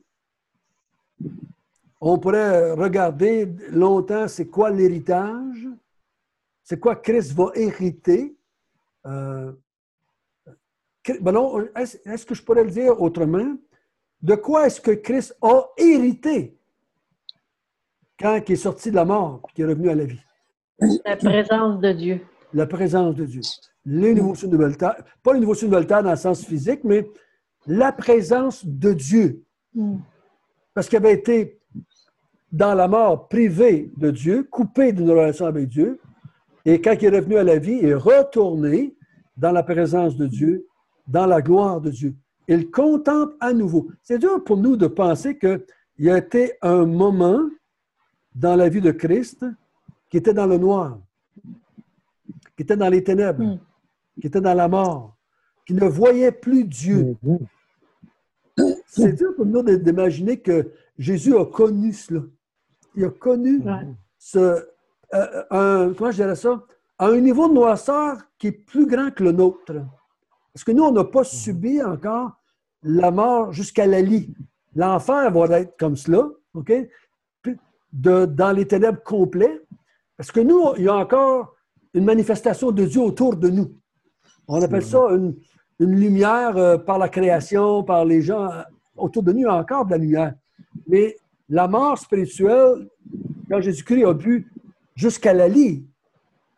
S2: On pourrait regarder longtemps c'est quoi l'héritage, c'est quoi Christ va hériter. Euh, ben non, est-ce, est-ce que je pourrais le dire autrement? De quoi est-ce que Christ a hérité quand il est sorti de la mort et qu'il est revenu à la vie?
S3: La présence de Dieu.
S2: La présence de Dieu. Les nouveaux cieux, nouvelles terres, pas les nouveaux cieux, nouvelles terres dans le sens physique, mais la présence de Dieu. Mm. Parce qu'il avait été dans la mort privé de Dieu, coupé d'une relation avec Dieu, et quand il est revenu à la vie, il est retourné dans la présence de Dieu, dans la gloire de Dieu. Il contemple à nouveau. C'est dur pour nous de penser qu'il y a été un moment dans la vie de Christ qui était dans le noir, qui était dans les ténèbres, mm. qui était dans la mort, qui ne voyait plus Dieu. Mm-hmm. C'est dur pour nous d'imaginer que Jésus a connu cela. Il a connu ouais. ce, euh, un, comment je dirais ça, à un niveau de noirceur qui est plus grand que le nôtre. Parce que nous, on n'a pas subi encore la mort jusqu'à la lie. L'enfer va être comme cela, OK? De, dans les ténèbres complets. Parce que nous, il y a encore une manifestation de Dieu autour de nous. On appelle ça une, une lumière euh, par la création, par les gens. Autour de nous, il y a encore de la lumière. Mais la mort spirituelle, quand Jésus-Christ a bu jusqu'à la lie,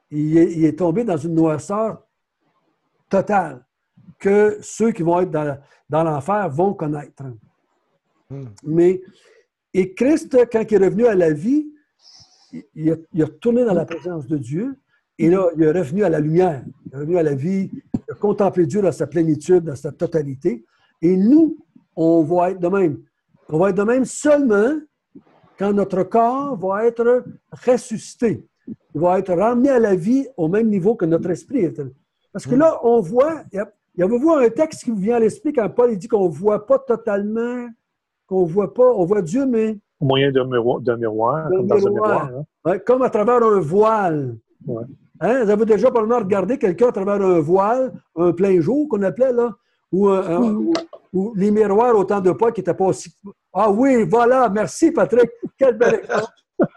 S2: il est, il est tombé dans une noirceur totale que ceux qui vont être dans, dans l'enfer vont connaître. Mm. Mais, et Christ, quand il est revenu à la vie, il a, il a retourné dans la présence de Dieu et là, il est revenu à la lumière, il est revenu à la vie, il a contemplé Dieu dans sa plénitude, dans sa totalité. Et nous, on va être de même. On va être de même seulement quand notre corps va être ressuscité. Il va être ramené à la vie au même niveau que notre esprit. Parce que là, on voit, il y a vous un texte qui vous vient à l'esprit quand Paul dit qu'on ne voit pas totalement, qu'on ne voit pas, on voit Dieu, mais...
S5: Au moyen d'un miroir, d'un miroir, comme dans un miroir. Hein?
S2: Ouais, comme à travers un voile.
S5: Ouais.
S2: Hein? Vous avez déjà probablement regardé quelqu'un à travers un voile, un plein jour qu'on appelait, là, ou, un, un, ou, ou les miroirs au temps de Paul qui n'étaient pas aussi... Ah oui, voilà, merci Patrick, quel bel exemple.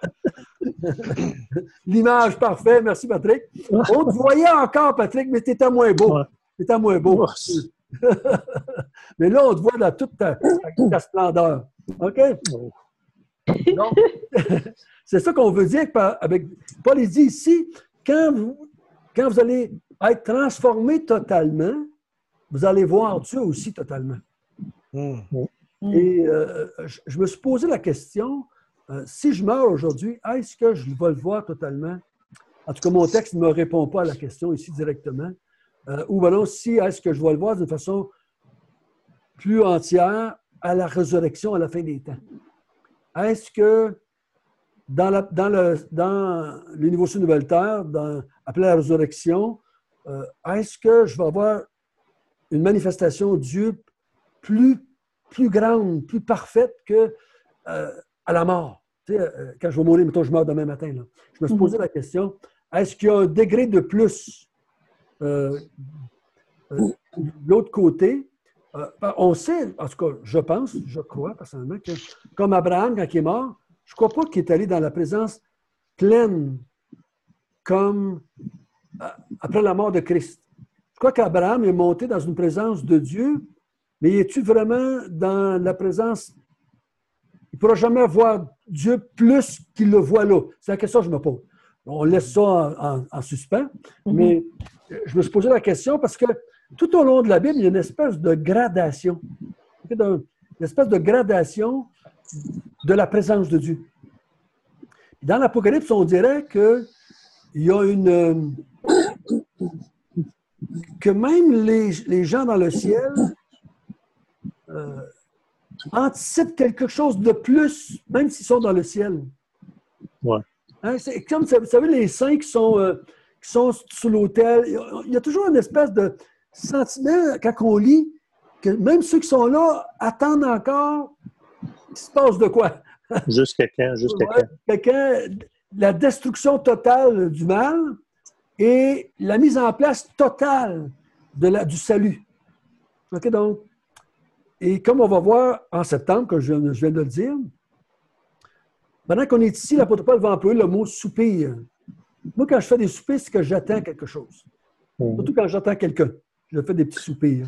S2: L'image parfaite, merci Patrick. On te voyait encore, Patrick, mais tu étais moins beau.
S5: Ouais.
S2: Tu étais moins beau. Mais là, on te voit dans toute ta, toute ta splendeur. OK? Donc, c'est ça qu'on veut dire avec Paul, il dit ici, quand vous, quand vous allez être transformé totalement, vous allez voir Dieu aussi totalement. Mm. Et euh, je, je me suis posé la question, euh, si je meurs aujourd'hui, est-ce que je vais le voir totalement? En tout cas, mon texte ne me répond pas à la question ici directement. Euh, ou alors, si est-ce que je vais le voir d'une façon plus entière à la résurrection, à la fin des temps? Est-ce que dans, la, dans, le, dans l'Université Nouvelle Terre, dans, après la résurrection, euh, est-ce que je vais avoir une manifestation de Dieu plus, plus grande, plus parfaite que euh, à la mort? Tu sais, euh, quand je vais mourir, mettons, je meurs demain matin. Là. Je me suis posé la question, est-ce qu'il y a un degré de plus euh, euh, de l'autre côté? Euh, on sait, en tout cas, je pense, je crois personnellement, que comme Abraham, quand il est mort, je ne crois pas qu'il est allé dans la présence pleine comme euh, après la mort de Christ. Je crois qu'Abraham est monté dans une présence de Dieu, mais es-tu vraiment dans la présence? Il ne pourra jamais voir Dieu plus qu'il le voit là. C'est la question que je me pose. On laisse ça en, en, en suspens, mm-hmm. mais je me suis posé la question parce que tout au long de la Bible, il y a une espèce de gradation. Une espèce de gradation de la présence de Dieu. Dans l'Apocalypse, on dirait qu'il y a une... que même les, les gens dans le ciel euh, anticipent quelque chose de plus, même s'ils sont dans le ciel.
S5: Ouais.
S2: Hein, c'est comme, vous savez, les saints qui sont, euh, qui sont sous l'autel, il y a toujours une espèce de sentiment, quand on lit, que même ceux qui sont là attendent encore qu'il se passe de quoi.
S5: Jusqu'à quand? Jusqu'à
S2: ouais,
S5: quand?
S2: quand? La destruction totale du mal et la mise en place totale de la, du salut. OK, donc, et comme on va voir en septembre, comme je, je viens de le dire, pendant qu'on est ici, l'apôtre Paul va employer le mot soupir. Moi, quand je fais des soupirs, c'est que j'attends quelque chose. Mm. Surtout quand j'attends quelqu'un. Je fais des petits soupirs.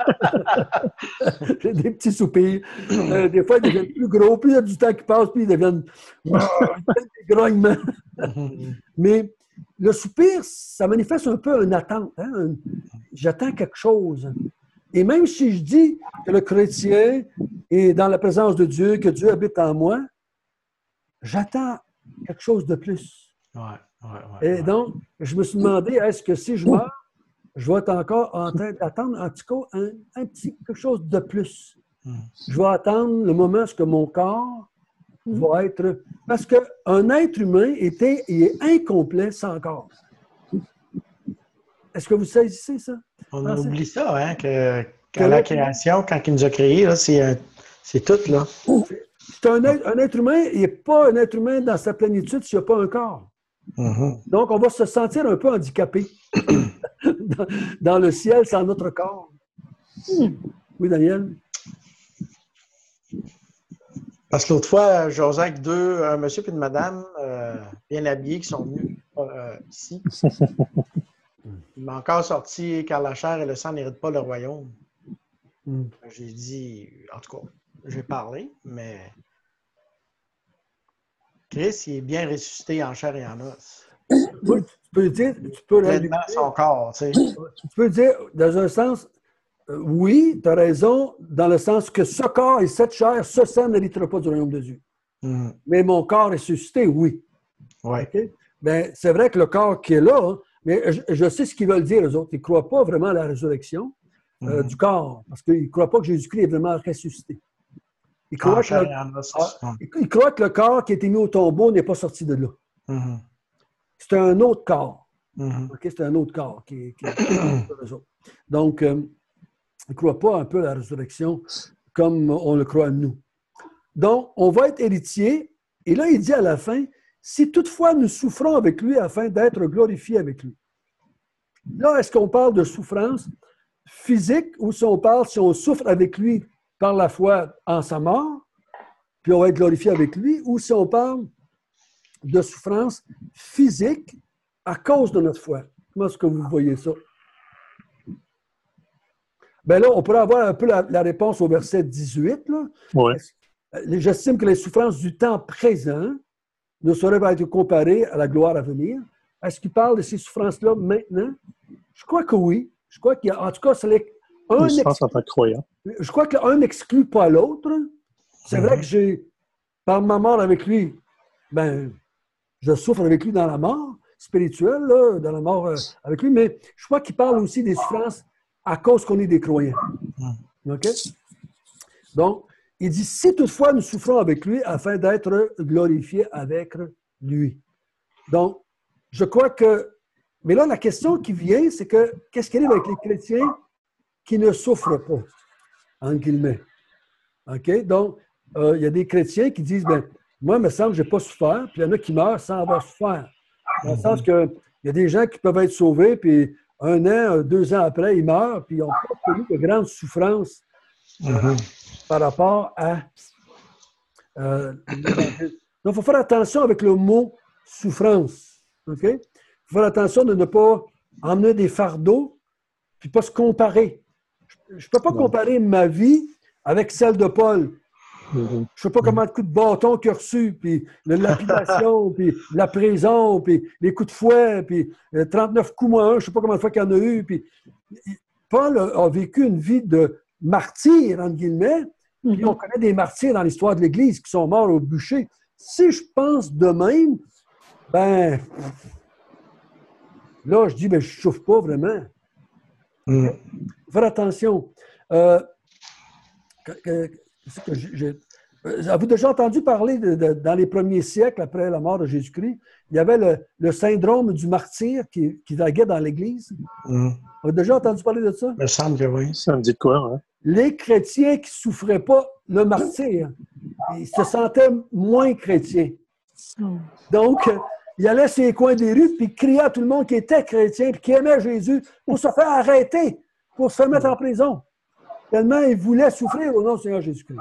S2: des petits soupirs. Euh, des fois, ils deviennent plus gros. Plus il y a du temps qui passe, plus ils deviennent des grognements. Mais le soupir, ça manifeste un peu une attente. Hein? J'attends quelque chose. Et même si je dis que le chrétien est dans la présence de Dieu, que Dieu habite en moi, j'attends quelque chose de plus.
S4: Ouais, ouais, ouais,
S2: Et
S4: ouais.
S2: donc, je me suis demandé, est-ce que si je meurs, je vais être encore en train d'attendre, en tout cas, un, un petit quelque chose de plus. Mm. Je vais attendre le moment où mon corps va être... Parce qu'un être humain était, il est incomplet sans corps. Est-ce que vous saisissez ça?
S4: On Pensez? Oublie ça, hein, que, qu'à la création, quand il nous a créés, là, c'est, un, c'est tout, là.
S2: C'est un, être, un être humain, il n'est pas un être humain dans sa plénitude s'il n'y a pas un corps. Mm-hmm. Donc, on va se sentir un peu handicapé dans, dans le ciel sans notre corps. Oui, Daniel?
S4: Parce que l'autre fois, j'osais avec deux, un monsieur et une madame euh, bien habillés qui sont venus euh, ici. Il m'a encore sorti « Car la chair et le sang n'héritent pas le royaume mm. ». J'ai dit, en tout cas, j'ai parlé, mais Christ, il est bien ressuscité en chair et en os.
S2: Oui, peux dire, tu peux
S4: pleinement son corps. Tu sais.
S2: Tu peux dire, dans un sens, euh, oui, tu as raison, dans le sens que ce corps et cette chair, ce sang n'héritera pas du royaume de Dieu.
S4: Mm.
S2: Mais mon corps est ressuscité, oui.
S4: Ouais.
S2: Okay? Ben, c'est vrai que le corps qui est là, hein, mais je, je sais ce qu'ils veulent dire, eux autres. Ils ne croient pas vraiment à la résurrection euh,
S4: Mm.
S2: du corps, parce qu'ils ne croient pas que Jésus-Christ est vraiment ressuscité. Ils croient,
S4: En
S2: que
S4: chair
S2: le,
S4: et en os.
S2: ah, ils croient que le corps qui a été mis au tombeau n'est pas sorti de là.
S4: Mm.
S2: C'est un autre corps.
S4: Mm.
S2: Okay? C'est un autre corps qui, qui est donc, euh, ils ne croient pas un peu à la résurrection comme on le croit nous. Donc, on va être héritier. Et là, il dit à la fin, si toutefois nous souffrons avec lui afin d'être glorifiés avec lui. Là, est-ce qu'on parle de souffrance physique ou si on parle, si on souffre avec lui par la foi en sa mort, puis on va être glorifié avec lui, ou si on parle de souffrance physique à cause de notre foi. Comment est-ce que vous voyez ça? Bien là, on pourrait avoir un peu la, la réponse au verset dix-huit. Là.
S5: Ouais.
S2: J'estime que les souffrances du temps présent ne sauraient pas être comparées à la gloire à venir. Est-ce qu'il parle de ces souffrances-là maintenant? Je crois que oui. Je crois qu'il y a, en tout cas, c'est les, un
S5: Je pense en tant que croyant.
S2: Je crois que l'un n'exclut pas l'autre. C'est mm-hmm. vrai que j'ai, par ma mort avec lui, ben, je souffre avec lui dans la mort spirituelle, là, dans la mort euh, avec lui, mais je crois qu'il parle aussi des souffrances à cause qu'on est des croyants. OK? Donc, il dit, si toutefois nous souffrons avec lui afin d'être glorifiés avec lui. Donc, je crois que... Mais là, la question qui vient, c'est que qu'est-ce qu'il y a avec les chrétiens qui ne souffrent pas, en guillemets. OK? Donc, euh, il y a des chrétiens qui disent, ben moi, il me semble que je n'ai pas souffert, puis il y en a qui meurent sans avoir souffert. Dans le sens qu'il y a des gens qui peuvent être sauvés, puis un an, deux ans après, ils meurent, puis ils n'ont pas connu de grandes souffrances euh, mm-hmm. par rapport à... Euh, donc, il faut faire attention avec le mot « souffrance ». OK? Il faut faire attention de ne pas emmener des fardeaux, puis pas se comparer. Je ne peux pas comparer ma vie avec celle de Paul. Mm-hmm. Je ne sais pas comment de coups de bâton qu'il a reçu, puis la lapidation, puis la prison, puis les coups de fouet, puis trente-neuf coups moins un, je ne sais pas combien de fois qu'il y en a eu. Puis Paul a vécu une vie de martyr, entre guillemets, mm-hmm. puis on connaît des martyrs dans l'histoire de l'Église qui sont morts au bûcher. Si je pense de même, ben là, je dis, ben, je ne souffre pas vraiment. Mm. Faire attention. Euh, que, que, que j'ai, avez-vous déjà entendu parler de, de, dans les premiers siècles, après la mort de Jésus-Christ, il y avait le, le syndrome du martyr qui, qui vaguait dans l'Église? Mm. Vous avez déjà entendu parler de ça?
S4: Il me semble que oui.
S5: Ça me dit de quoi, hein?
S2: Les chrétiens qui ne souffraient pas le martyr, ils se sentaient moins chrétiens. Mm. Donc, il allait sur les coins des rues, puis il criait à tout le monde qui était chrétien, puis qui aimait Jésus, pour se faire arrêter, pour se faire mettre en prison. Tellement il voulait souffrir au nom du Seigneur Jésus-Christ.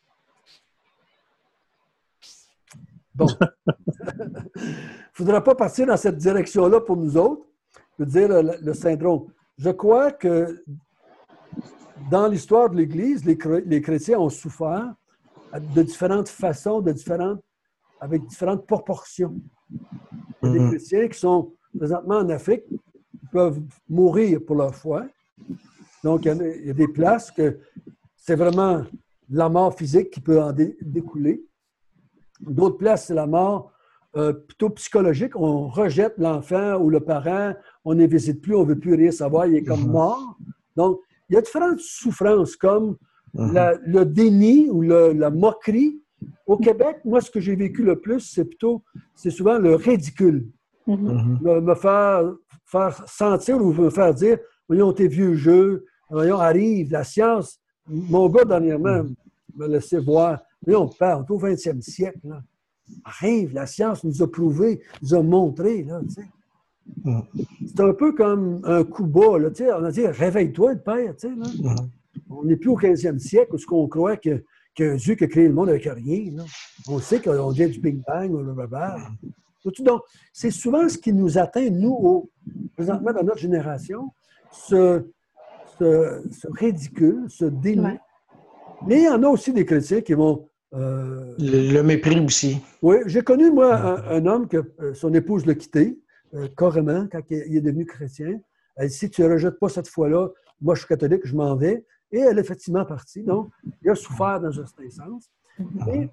S2: Bon. Il ne faudra pas partir dans cette direction-là pour nous autres, de dire le, le syndrome. Je crois que dans l'histoire de l'Église, les, les chrétiens ont souffert de différentes façons, de différentes, avec différentes proportions. Il y a des mm-hmm. chrétiens qui sont présentement en Afrique, qui peuvent mourir pour leur foi. Donc, il y, a, il y a des places que c'est vraiment la mort physique qui peut en dé, découler. D'autres places, c'est la mort euh, plutôt psychologique. On rejette l'enfant ou le parent, on ne visite plus, on ne veut plus rien savoir, il est comme mort. Donc, il y a différentes souffrances comme mm-hmm. la, le déni ou le, la moquerie. Au Québec, moi, ce que j'ai vécu le plus, c'est plutôt, c'est souvent le ridicule. Mm-hmm. Me, me faire, faire sentir ou me faire dire, voyons tes vieux jeux, voyons, arrive, la science. Mon gars, dernièrement, me laissait voir, voyons, père, on est au vingtième siècle, là. Arrive, la science nous a prouvé, nous a montré, là, tu sais. Mm. C'est un peu comme un coup bas, là, tu sais. On a dit, réveille-toi, le père, tu sais, là. Mm. On n'est plus au quinzième siècle où ce qu'on croit que que Dieu qui a créé le monde avec rien. Là. On sait qu'on vient du Big Bang, ou le rebelle. Donc, c'est souvent ce qui nous atteint, nous, au, présentement dans notre génération, ce, ce, ce ridicule, ce déni. Ouais. Mais il y en a aussi des chrétiens qui vont... Euh...
S4: Le, le mépris aussi.
S2: Oui, j'ai connu, moi, un, un homme que son épouse l'a quitté. euh, carrément, quand il est devenu chrétien. Elle dit, si tu ne rejettes pas cette foi-là, moi je suis catholique, je m'en vais. Et elle est effectivement partie. Donc, il a souffert dans un certain sens. Mais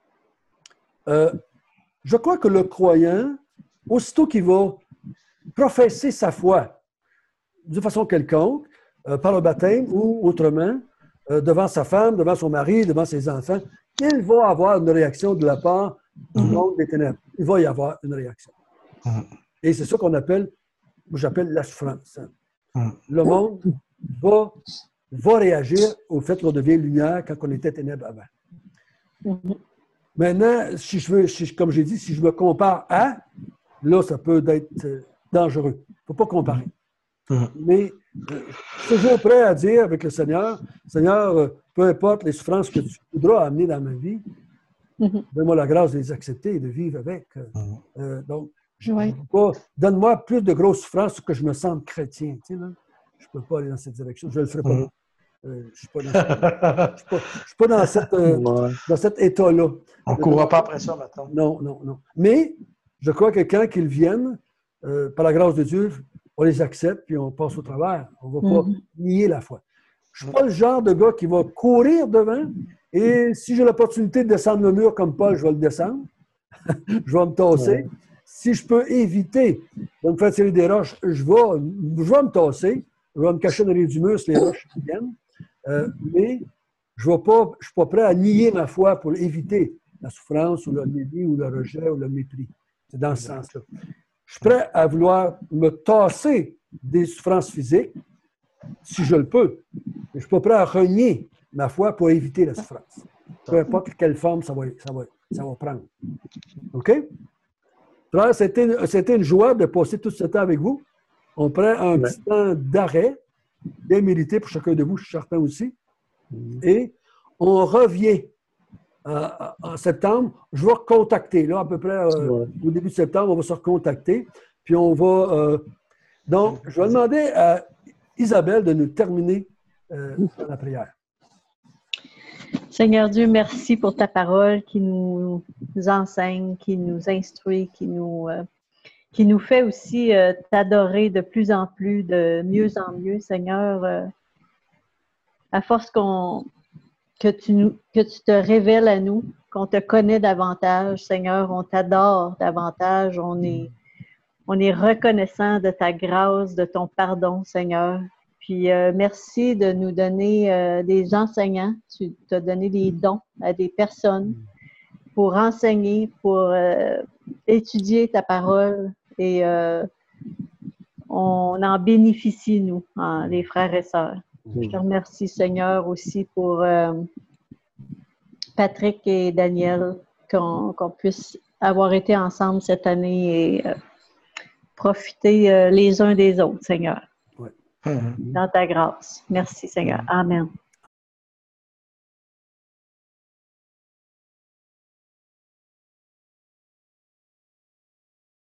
S2: euh, je crois que le croyant, aussitôt qu'il va professer sa foi de façon quelconque, euh, par le baptême ou autrement, euh, devant sa femme, devant son mari, devant ses enfants, il va avoir une réaction de la part du monde des ténèbres. Il va y avoir une réaction. Et c'est ça qu'on appelle, j'appelle la souffrance. Le monde va, va réagir au fait qu'on devient lumière quand on était ténèbres avant. Maintenant, si je veux, si, comme j'ai dit, si je me compare à, là, ça peut être dangereux. Il ne faut pas comparer. Mm-hmm. Mais euh, je suis toujours prêt à dire avec le Seigneur, Seigneur, euh, peu importe les souffrances que tu voudras amener dans ma vie, mm-hmm. donne-moi la grâce de les accepter et de vivre avec. Mm-hmm. Euh, donc, je ne peux pas, donne-moi plus de grosses souffrances que je me sente chrétien. Tu sais, là? Je ne peux pas aller dans cette direction. Je ne le ferai pas. Mm-hmm. Euh, je ne suis, suis pas dans, cette, euh, ouais. dans cet état-là.
S4: On ne courra pas après ça maintenant.
S2: Non, non, non. Mais je crois que quand qu'ils viennent, euh, par la grâce de Dieu, on les accepte puis on passe au travers. On ne va pas mm-hmm. nier la foi. Je ne suis pas le genre de gars qui va courir devant et si j'ai l'opportunité de descendre le mur comme Paul, je vais le descendre. Je vais me tasser. Ouais. Si je peux éviter de me faire tirer des roches, je vais, je vais me tasser. Je vais me cacher dans les humus, les roches qui viennent. Euh, mais je ne suis pas prêt à nier ma foi pour éviter la souffrance ou le mépris ou le rejet ou le mépris. C'est dans ce sens-là. Je suis prêt à vouloir me tasser des souffrances physiques si je le peux. Mais je ne suis pas prêt à renier ma foi pour éviter la souffrance. Peu importe quelle forme ça va, ça va, ça va prendre. OK? Alors, c'était, c'était une joie de passer tout ce temps avec vous. On prend un petit temps d'arrêt, bien mérité pour chacun de vous, je suis certain aussi. Et on revient euh, en septembre. Je vais recontacter, là, à peu près euh, ouais. au début de septembre, on va se recontacter. Puis on va. Euh, donc, je vais demander à Isabelle de nous terminer euh, dans la prière.
S3: Seigneur Dieu, merci pour ta parole qui nous enseigne, qui nous instruit, qui nous. Euh, qui nous fait aussi euh, t'adorer de plus en plus, de mieux en mieux, Seigneur, euh, à force qu'on, que, tu nous, que tu te révèles à nous, qu'on te connaît davantage, Seigneur, on t'adore davantage, on est, on est reconnaissant de ta grâce, de ton pardon, Seigneur. Puis euh, merci de nous donner euh, des enseignants, tu t'as donné des dons à des personnes pour enseigner, pour euh, étudier ta parole. Et euh, on en bénéficie, nous, hein, les frères et sœurs. Mm. Je te remercie, Seigneur, aussi pour euh, Patrick et Daniel, qu'on, qu'on puisse avoir été ensemble cette année et euh, profiter euh, les uns des autres, Seigneur.
S2: Ouais.
S3: Mm-hmm. Dans ta grâce. Merci, Seigneur. Amen.